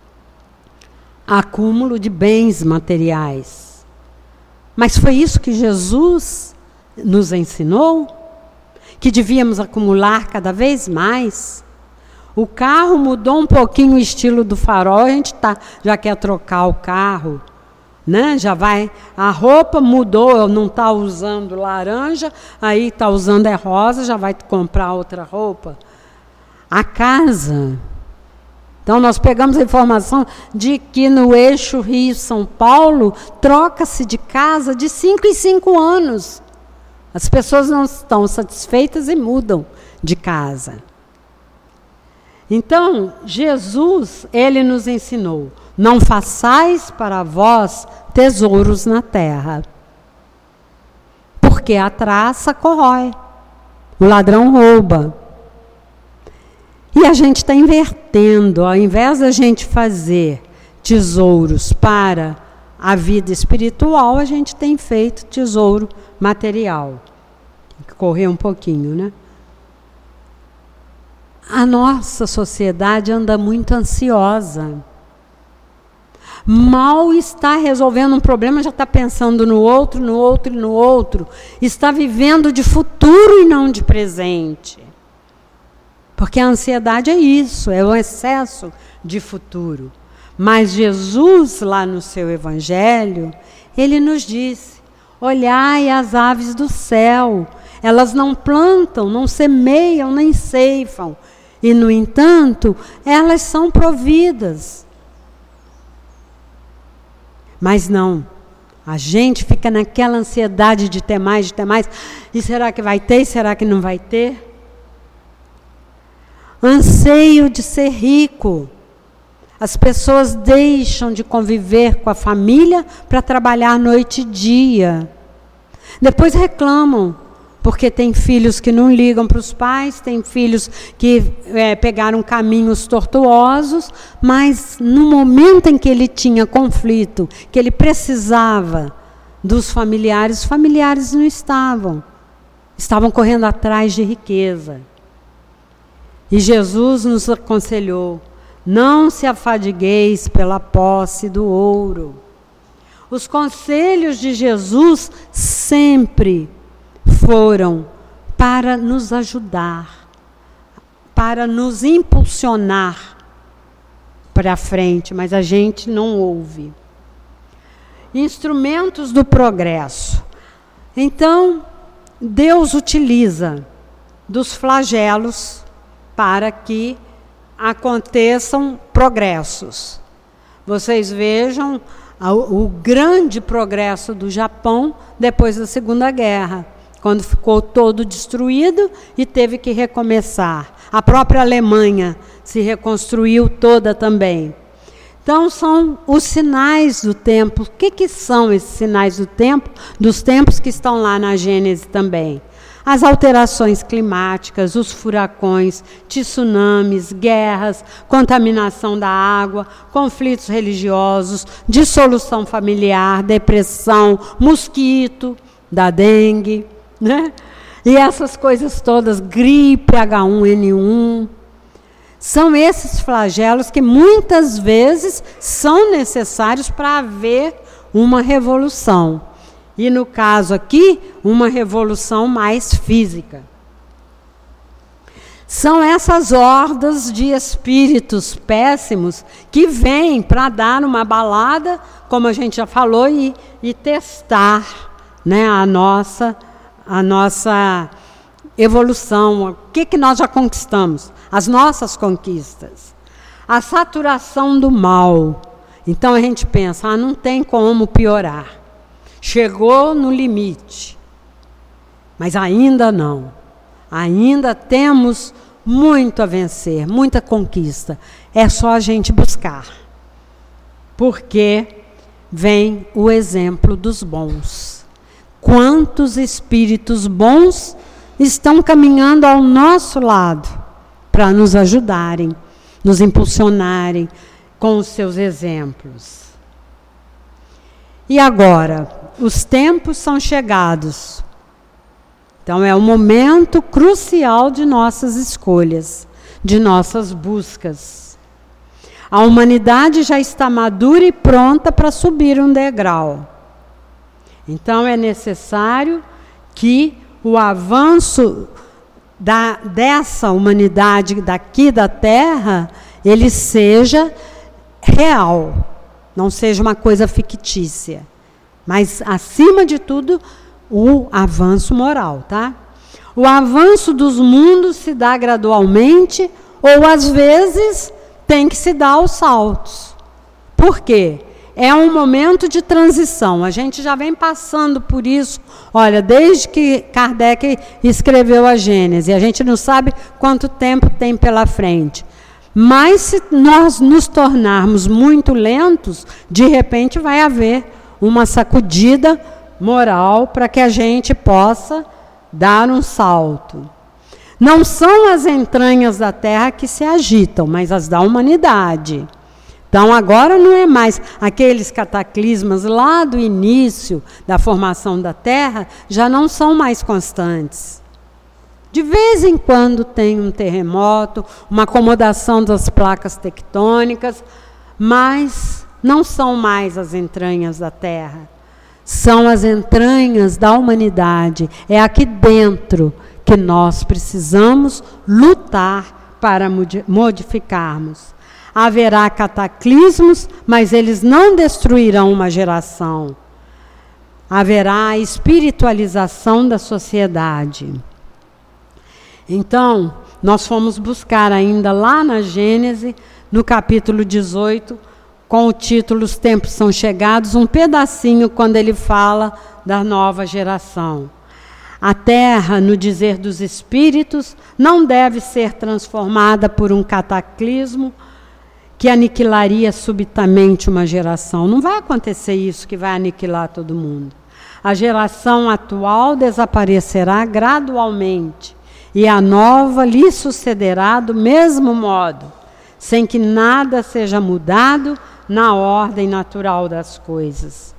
Acúmulo de bens materiais. Mas foi isso que Jesus nos ensinou? Que devíamos acumular cada vez mais? O carro mudou um pouquinho o estilo do farol, a gente tá, já quer trocar o carro, né? Já vai, a roupa mudou, não está usando laranja, aí está usando é rosa, já vai comprar outra roupa. A casa. Então, nós pegamos a informação de que no eixo Rio-São Paulo, troca-se de casa de cinco em cinco anos. As pessoas não estão satisfeitas e mudam de casa. Então, Jesus, ele nos ensinou: não façais para vós tesouros na terra, porque a traça corrói, o ladrão rouba. E a gente está invertendo, ao invés da gente fazer tesouros para a vida espiritual, a gente tem feito tesouro material. Tem que correr um pouquinho, né? A nossa sociedade anda muito ansiosa. Mal está resolvendo um problema, já está pensando no outro, no outro e no outro. Está vivendo de futuro e não de presente. Porque a ansiedade é isso, é um excesso de futuro. Mas Jesus, lá no seu Evangelho, ele nos disse: olhai as aves do céu, elas não plantam, não semeiam, nem ceifam. E, no entanto, elas são providas. Mas não, a gente fica naquela ansiedade de ter mais, de ter mais. E será que vai ter? E será que não vai ter? Anseio de ser rico. As pessoas deixam de conviver com a família para trabalhar noite e dia. Depois reclamam, porque tem filhos que não ligam para os pais, tem filhos que é, pegaram caminhos tortuosos, mas no momento em que ele tinha conflito, que ele precisava dos familiares, os familiares não estavam. Estavam correndo atrás de riqueza. E Jesus nos aconselhou: não se afadigueis pela posse do ouro. Os conselhos de Jesus sempre foram para nos ajudar, para nos impulsionar para frente, mas a gente não ouve. Instrumentos do progresso. Então, Deus utiliza dos flagelos para que aconteçam progressos. Vocês vejam o grande progresso do Japão depois da Segunda Guerra, quando ficou todo destruído e teve que recomeçar. A própria Alemanha se reconstruiu toda também. Então, são os sinais do tempo. O que, que são esses sinais do tempo? Dos tempos que estão lá na Gênesis também. As alterações climáticas, os furacões, tsunamis, guerras, contaminação da água, conflitos religiosos, dissolução familiar, depressão, mosquito, da dengue, né? E essas coisas todas, gripe, agá um ene um, são esses flagelos que muitas vezes são necessários para haver uma revolução. E no caso aqui, uma revolução mais física. São essas hordas de espíritos péssimos que vêm para dar uma balada, como a gente já falou, e, e testar, né, a nossa, a nossa evolução. O que, que nós já conquistamos? As nossas conquistas. A saturação do mal. Então a gente pensa, ah, não tem como piorar. chegou no limite. Mas ainda não. Ainda temos muito a vencer, muita conquista. É só a gente buscar. Porque vem o exemplo dos bons. Quantos espíritos bons estão caminhando ao nosso lado para nos ajudarem, nos impulsionarem com os seus exemplos. E agora, os tempos são chegados. Então é o momento crucial de nossas escolhas, de nossas buscas. A humanidade já está madura e pronta para subir um degrau. Então é necessário que o avanço da, dessa humanidade daqui da Terra, ele seja real, não seja uma coisa fictícia. Mas, acima de tudo, o avanço moral, tá? O avanço dos mundos se dá gradualmente ou, às vezes, tem que se dar aos saltos. Por quê? É um momento de transição. A gente já vem passando por isso, olha, desde que Kardec escreveu a Gênese. A gente não sabe quanto tempo tem pela frente. Mas se nós nos tornarmos muito lentos, de repente vai haver uma sacudida moral para que a gente possa dar um salto. Não são as entranhas da Terra que se agitam, mas as da humanidade. Então, agora não é mais aqueles cataclismas lá do início da formação da Terra, já não são mais constantes. De vez em quando tem um terremoto, uma acomodação das placas tectônicas, mas não são mais as entranhas da Terra. São as entranhas da humanidade. É aqui dentro que nós precisamos lutar para modificarmos. Haverá cataclismos, mas eles não destruirão uma geração. Haverá a espiritualização da sociedade. Então, nós fomos buscar ainda lá na Gênese, no capítulo dezoito, com o título Os Tempos São Chegados, um pedacinho quando ele fala da nova geração. A Terra, no dizer dos Espíritos, não deve ser transformada por um cataclismo que aniquilaria subitamente uma geração. Não vai acontecer isso que vai aniquilar todo mundo. A geração atual desaparecerá gradualmente e a nova lhe sucederá do mesmo modo, sem que nada seja mudado na ordem natural das coisas.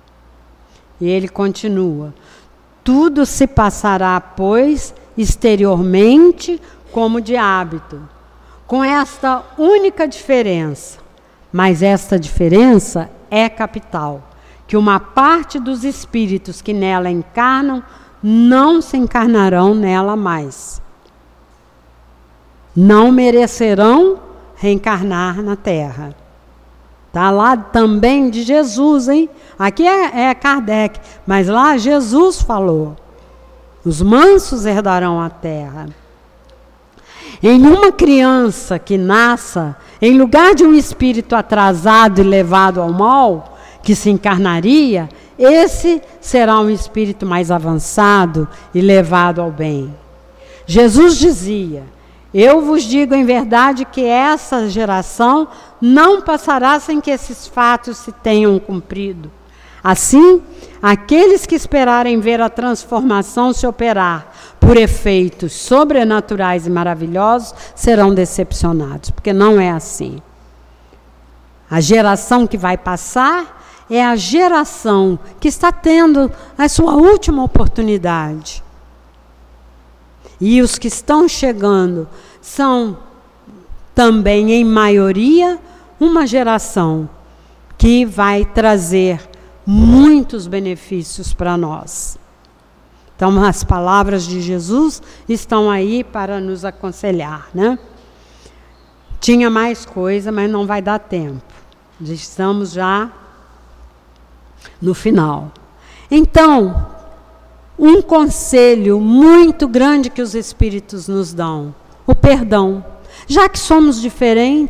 E ele continua: tudo se passará, pois, exteriormente como de hábito, com esta única diferença, mas esta diferença é capital, que uma parte dos espíritos que nela encarnam não se encarnarão nela mais. Não merecerão reencarnar na Terra. Está lá também de Jesus, hein? Aqui é, é Kardec, mas lá Jesus falou: os mansos herdarão a terra. Em uma criança que nasça, em lugar de um espírito atrasado e levado ao mal, que se encarnaria, esse será um espírito mais avançado e levado ao bem. Jesus dizia: eu vos digo em verdade que essa geração não passará sem que esses fatos se tenham cumprido. Assim, aqueles que esperarem ver a transformação se operar por efeitos sobrenaturais e maravilhosos serão decepcionados, porque não é assim. A geração que vai passar é a geração que está tendo a sua última oportunidade. E os que estão chegando são também, em maioria, uma geração que vai trazer muitos benefícios para nós. Então, as palavras de Jesus estão aí para nos aconselhar, né? Tinha mais coisa, mas não vai dar tempo. Estamos já no final. Então, um conselho muito grande que os Espíritos nos dão: o perdão. Já que somos diferentes,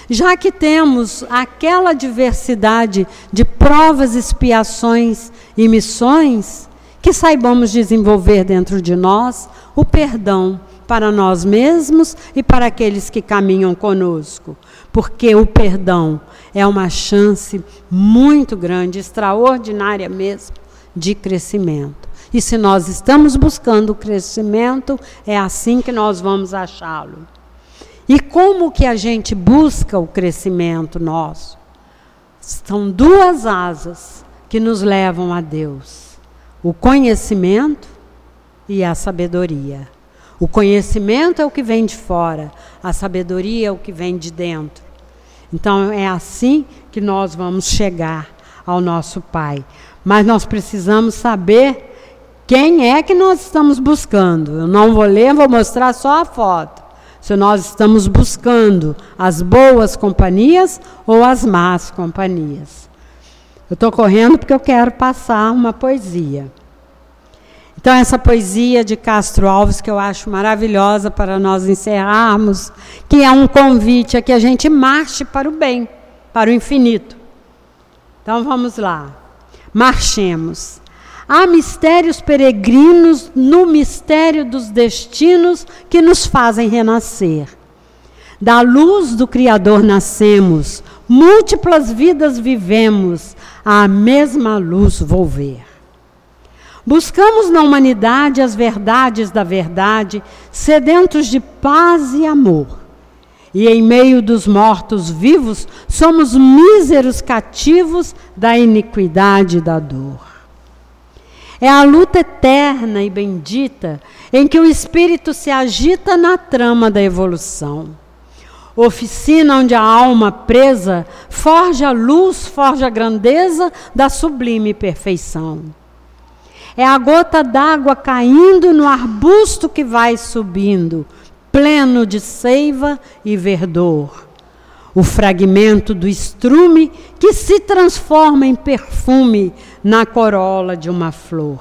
Já que temos aquela diversidade de provas, expiações e missões, que saibamos desenvolver dentro de nós o perdão para nós mesmos e para aqueles que caminham conosco. Porque o perdão é uma chance muito grande, extraordinária mesmo, de crescimento. E se nós estamos buscando o crescimento, é assim que nós vamos achá-lo. E como que a gente busca o crescimento nosso? São duas asas que nos levam a Deus: o conhecimento e a sabedoria. O conhecimento é o que vem de fora, a sabedoria é o que vem de dentro. Então é assim que nós vamos chegar ao nosso Pai. Mas nós precisamos saber quem é que nós estamos buscando. Eu não vou ler, vou mostrar só a foto. Se nós estamos buscando as boas companhias ou as más companhias. Eu estou correndo porque eu quero passar uma poesia. Então, essa poesia de Castro Alves, que eu acho maravilhosa para nós encerrarmos, que é um convite a que a gente marche para o bem, para o infinito. Então, vamos lá. Marchemos. Há mistérios peregrinos no mistério dos destinos que nos fazem renascer. Da luz do Criador nascemos, múltiplas vidas vivemos, à mesma luz volver. Buscamos na humanidade as verdades da verdade, sedentos de paz e amor. E em meio dos mortos vivos, somos míseros cativos da iniquidade e da dor. É a luta eterna e bendita em que o espírito se agita na trama da evolução. Oficina onde a alma presa forja a luz, forja a grandeza da sublime perfeição. É a gota d'água caindo no arbusto que vai subindo, pleno de seiva e verdor. O fragmento do estrume que se transforma em perfume na corola de uma flor.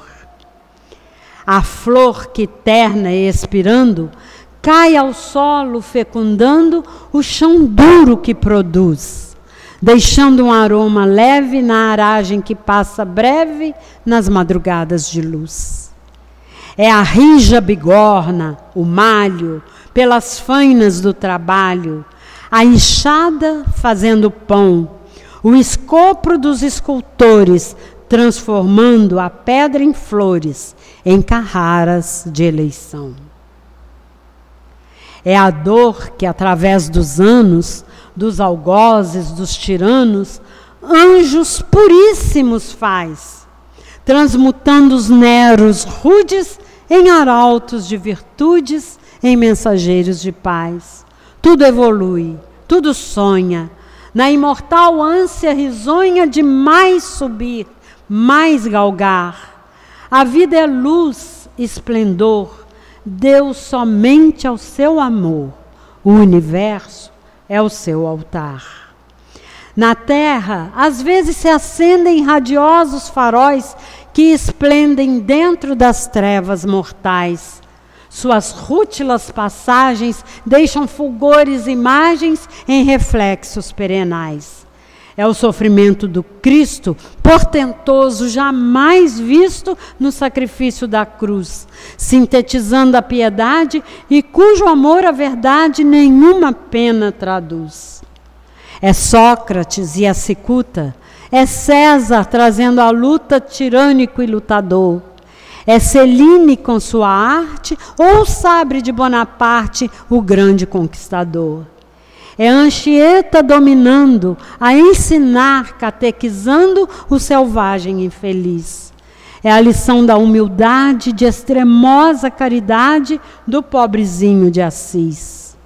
A flor que terna e expirando, cai ao solo fecundando o chão duro que produz, deixando um aroma leve na aragem que passa breve nas madrugadas de luz. É a rija bigorna, o malho, pelas fainas do trabalho, a enxada fazendo pão, o escopro dos escultores, transformando a pedra em flores, em carraras de eleição. É a dor que, através dos anos, dos algozes, dos tiranos, anjos puríssimos faz, transmutando os neros rudes em arautos de virtudes, em mensageiros de paz. Tudo evolui, tudo sonha, na imortal ânsia risonha de mais subir, mais galgar. A vida é luz, esplendor, Deus somente ao seu amor, o universo é o seu altar. Na terra, às vezes se acendem radiosos faróis que esplendem dentro das trevas mortais. Suas rútilas passagens deixam fulgores imagens em reflexos perenais. É o sofrimento do Cristo, portentoso, jamais visto no sacrifício da cruz, sintetizando a piedade e cujo amor à verdade nenhuma pena traduz. É Sócrates e a cicuta, é César trazendo a luta tirânico e lutador. É Celine com sua arte ou o sabre de Bonaparte, o grande conquistador. É Anchieta dominando, a ensinar, catequizando o selvagem infeliz. É a lição da humildade, de extremosa caridade do pobrezinho de Assis.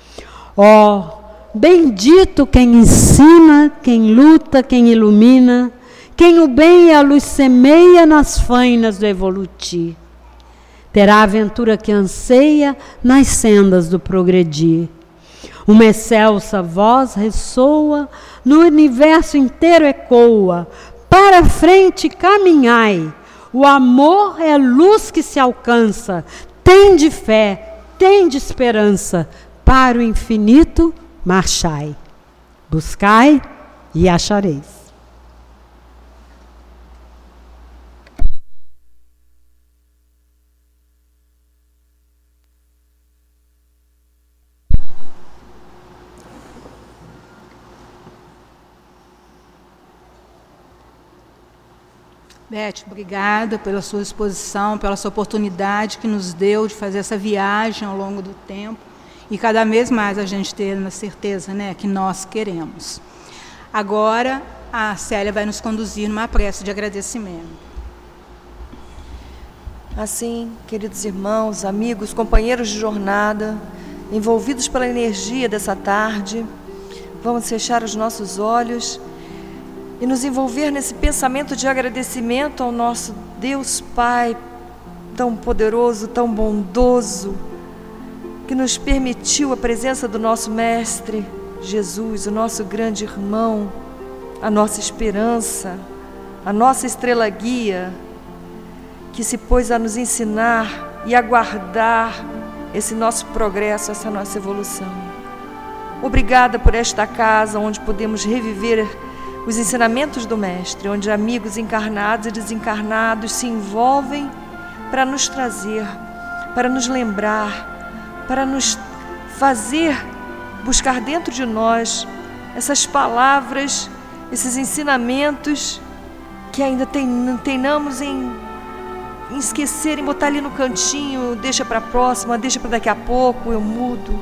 Ó, oh, bendito quem ensina, quem luta, quem ilumina, quem o bem e a luz semeia nas fainas do evolutir. Terá a aventura que anseia nas sendas do progredir. Uma excelsa voz ressoa, no universo inteiro ecoa. Para frente caminhai, o amor é luz que se alcança. Tende fé, tende esperança, para o infinito marchai. Buscai e achareis.
Beth, obrigada pela sua exposição, pela sua oportunidade que nos deu de fazer essa viagem ao longo do tempo e cada vez mais a gente ter a certeza, né, que nós queremos. Agora, a Célia vai nos conduzir numa prece de agradecimento.
Assim, queridos irmãos, amigos, companheiros de jornada, envolvidos pela energia dessa tarde, vamos fechar os nossos olhos e nos envolver nesse pensamento de agradecimento ao nosso Deus Pai, tão poderoso, tão bondoso, que nos permitiu a presença do nosso Mestre, Jesus, o nosso grande irmão, a nossa esperança, a nossa estrela guia, que se pôs a nos ensinar e aguardar esse nosso progresso, essa nossa evolução. Obrigada por esta casa onde podemos reviver os ensinamentos do Mestre, onde amigos encarnados e desencarnados se envolvem para nos trazer, para nos lembrar, para nos fazer buscar dentro de nós essas palavras, esses ensinamentos que ainda tenhamos em, em esquecer, em botar ali no cantinho, deixa para a próxima, deixa para daqui a pouco, eu mudo.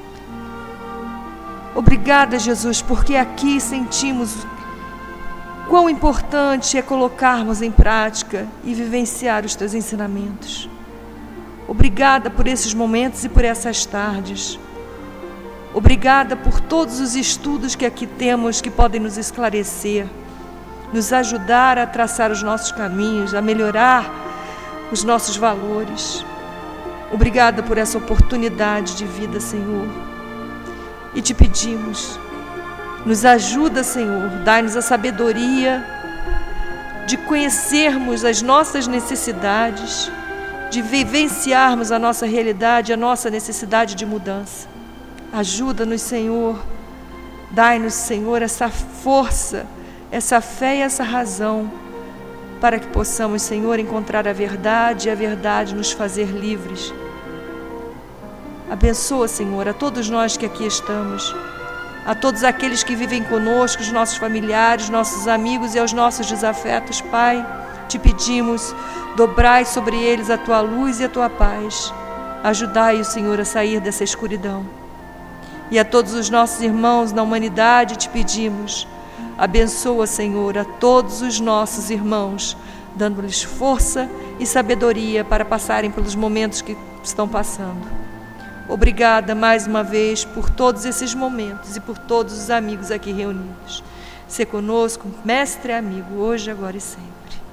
Obrigada, Jesus, porque aqui sentimos quão importante é colocarmos em prática e vivenciar os teus ensinamentos. Obrigada por esses momentos e por essas tardes. Obrigada por todos os estudos que aqui temos que podem nos esclarecer, nos ajudar a traçar os nossos caminhos, a melhorar os nossos valores. Obrigada por essa oportunidade de vida, Senhor. E te pedimos, nos ajuda, Senhor, dai-nos a sabedoria de conhecermos as nossas necessidades, de vivenciarmos a nossa realidade, a nossa necessidade de mudança. Ajuda-nos, Senhor, dai-nos, Senhor, essa força, essa fé e essa razão, para que possamos, Senhor, encontrar a verdade e a verdade nos fazer livres. Abençoa, Senhor, a todos nós que aqui estamos, a todos aqueles que vivem conosco, os nossos familiares, nossos amigos e aos nossos desafetos, Pai, te pedimos, dobrai sobre eles a tua luz e a tua paz. Ajudai-o, Senhor, a sair dessa escuridão. E a todos os nossos irmãos na humanidade te pedimos, abençoa, Senhor, a todos os nossos irmãos, dando-lhes força e sabedoria para passarem pelos momentos que estão passando. Obrigada mais uma vez por todos esses momentos e por todos os amigos aqui reunidos. Sê conosco, mestre e amigo, hoje, agora e sempre.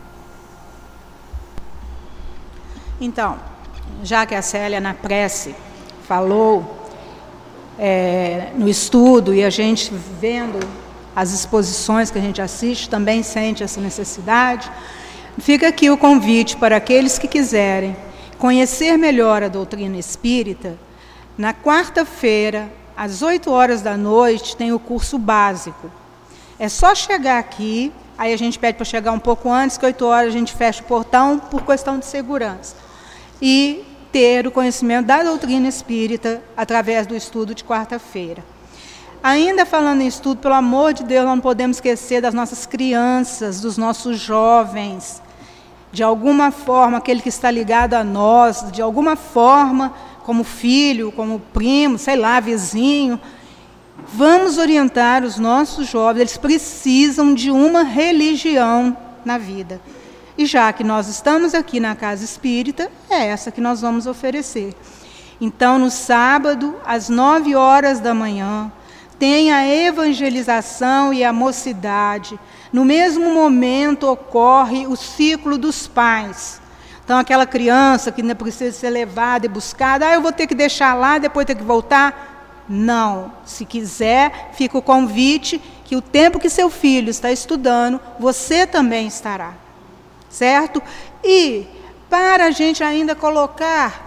Então, já que a Célia na prece falou é, no estudo e a gente vendo as exposições que a gente assiste também sente essa necessidade, fica aqui o convite para aqueles que quiserem conhecer melhor a doutrina espírita. Na quarta-feira, às oito horas da noite, tem o curso básico. É só chegar aqui, aí a gente pede para chegar um pouco antes, que oito horas a gente fecha o portão por questão de segurança. E ter o conhecimento da doutrina espírita através do estudo de quarta-feira. Ainda falando em estudo, pelo amor de Deus, não podemos esquecer das nossas crianças, dos nossos jovens. De alguma forma, aquele que está ligado a nós, de alguma forma, como filho, como primo, sei lá, vizinho, vamos orientar os nossos jovens, eles precisam de uma religião na vida. E já que nós estamos aqui na Casa Espírita, é essa que nós vamos oferecer. Então, no sábado, às nove horas da manhã, tem a evangelização e a mocidade. No mesmo momento ocorre o ciclo dos pais. Então, aquela criança que ainda precisa ser levada e buscada, ah, eu vou ter que deixar lá, depois ter que voltar. Não. Se quiser, fica o convite que o tempo que seu filho está estudando, você também estará. Certo? E para a gente ainda colocar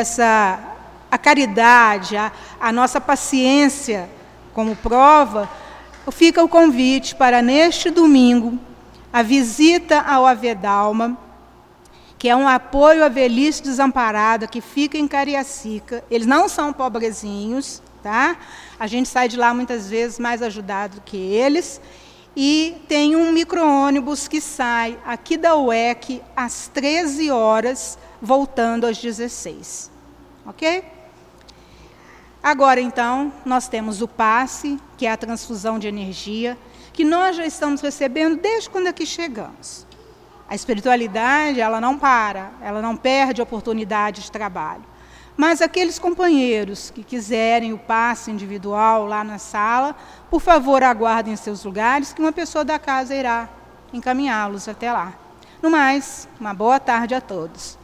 essa, a caridade, a, a nossa paciência como prova, fica o convite para, neste domingo, a visita ao Avedalma, que é um apoio à velhice desamparada, que fica em Cariacica. Eles não são pobrezinhos, tá? A gente sai de lá muitas vezes mais ajudado do que eles. E tem um micro-ônibus que sai aqui da U E C às treze horas, voltando às dezesseis. Ok? Agora, então, nós temos o passe, que é a transfusão de energia, que nós já estamos recebendo desde quando aqui chegamos. A espiritualidade, ela não para, ela não perde oportunidade de trabalho. Mas aqueles companheiros que quiserem o passe individual lá na sala, por favor, aguardem seus lugares, que uma pessoa da casa irá encaminhá-los até lá. No mais, uma boa tarde a todos.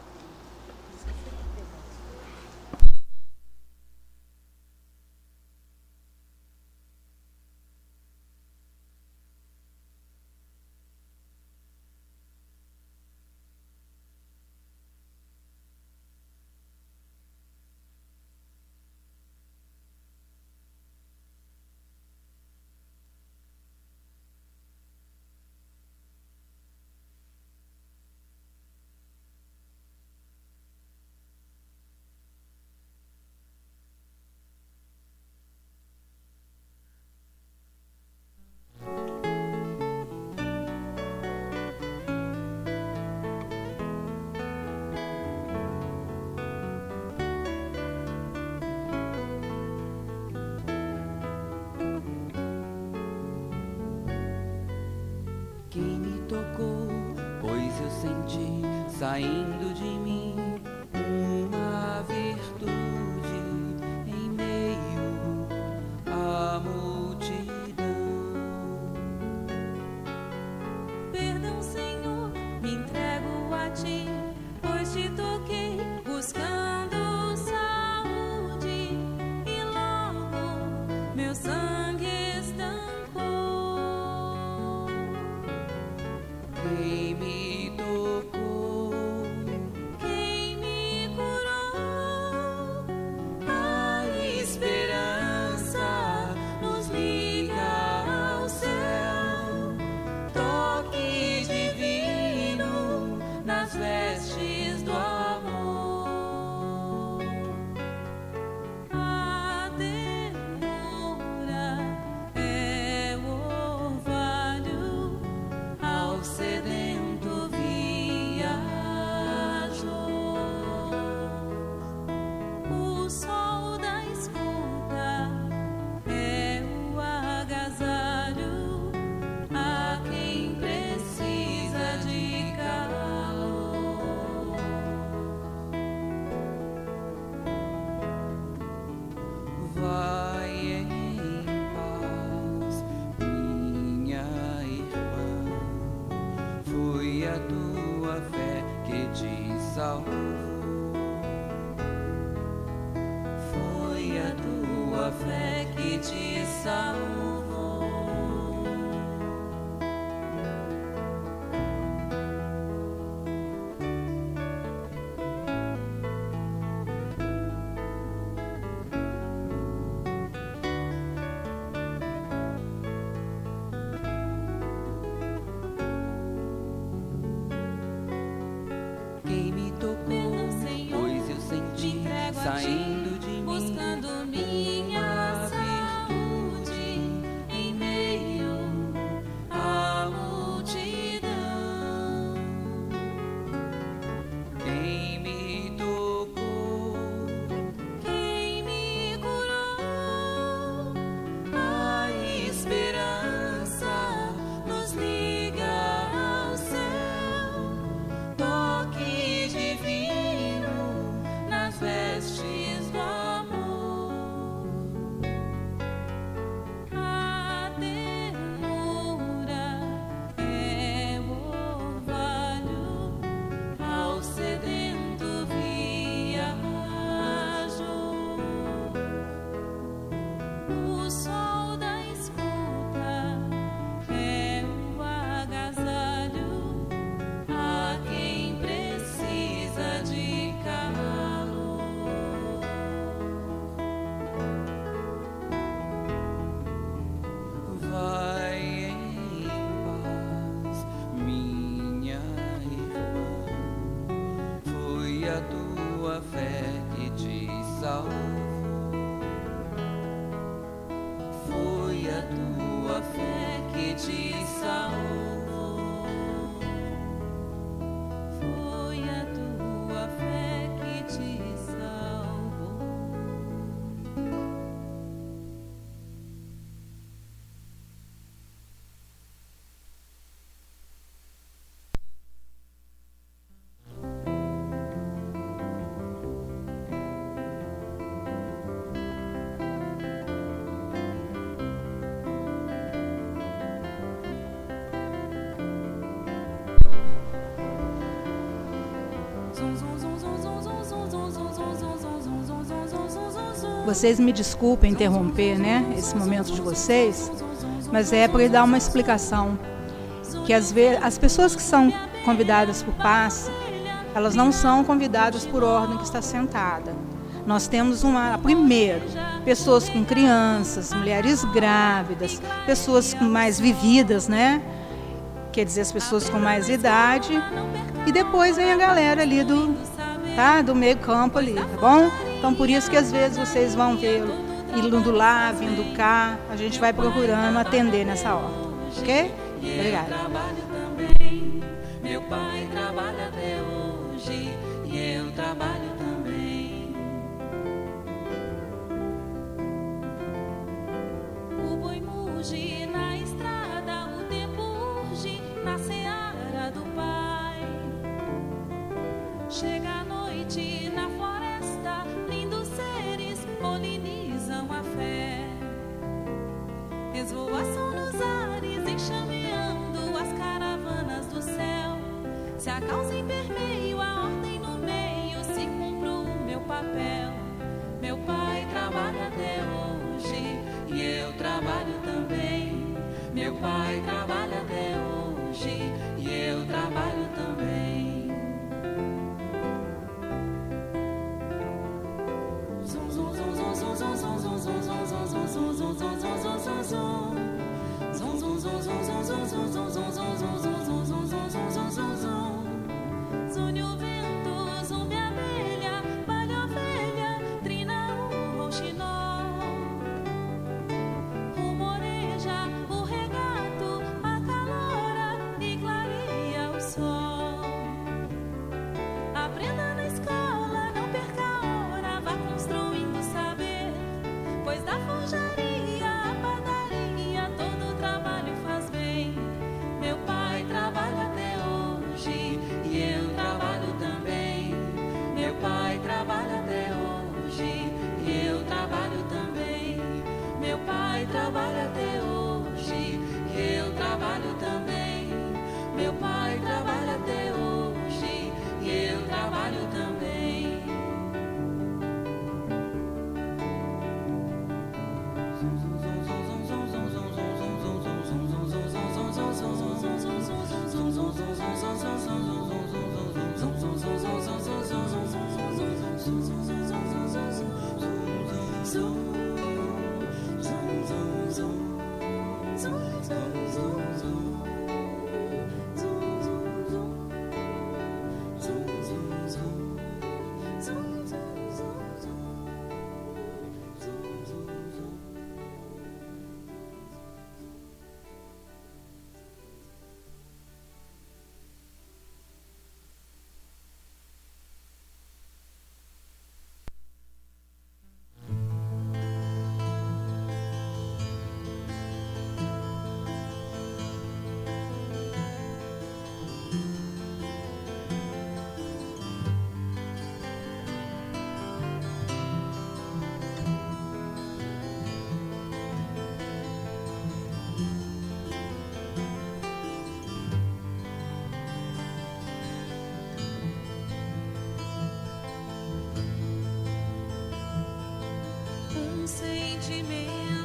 Quem me tocou, pois eu senti saindo de mim uma virtude em meio à multidão.
Perdão, Senhor, me entrego a ti, pois te toquei buscando saúde e logo meu sangue estancou.
Quem me tocou,
Quem me curou, a esperança nos liga ao céu. Toque divino nas vestes do amor. A ternura é o orvalho ao sedento viajou. O sol da escuta é o agasalho a quem precisa de calor.
vai em paz, minha irmã. Foi a tua fé que te salvou.
Foi a tua fé que te salvou.
Quem me tocou,
Perdão, Senhor,
pois eu senti
me entrego a ti,
saindo de mim
buscando minha
uma
saúde
Vocês me desculpem interromper, né, esse momento de vocês, mas é para dar uma explicação. Que às vezes as pessoas que são convidadas por passe, elas não são convidadas por ordem que está sentada. Nós temos uma, primeiro, pessoas com crianças, mulheres grávidas, pessoas com mais vividas, né? Quer dizer, as pessoas com mais idade. E depois vem a galera ali do, tá? do meio campo ali, tá bom? Então, por isso que às vezes vocês vão ver indo lá, vindo cá. A gente vai procurando atender nessa ordem, ok? Obrigada.
Meu pai trabalha até hoje e eu trabalho também. O boi muge na estrada, o tempo urge na seara do pai. Chega a noite na floresta, lindos seres polinizam a fé. Esvoaçam nos ares, enxameando as caravanas do céu. Se a causa em vermelho, a ordem no meio, se cumpro o meu papel. Meu pai trabalha até hoje e eu trabalho também. Meu pai trabalha até hoje e eu trabalho também. Zum zum zum zum zum zum zum zum zum zum zum zum zum zum zum zum zum zum. Zum zum zum zum zum zum zum zum zum zum zum zum zum zum zum zum zum. Zune o vento, zumbi a abelha, palha a ovelha, trina o rouxinol. Rumoreja o regato, acalora e clareia o sol. Aprenda na escola, não perca a hora, vá construindo saber, pois da forjaria à padaria todo o trabalho faz bem. Meu pai trabalha até hoje e eu trabalho também. Meu pai trabalha até hoje e eu trabalho também. Meu pai trabalha até hoje e eu trabalho também. Meu pai trabalha até hoje e eu trabalho também. Um sentimento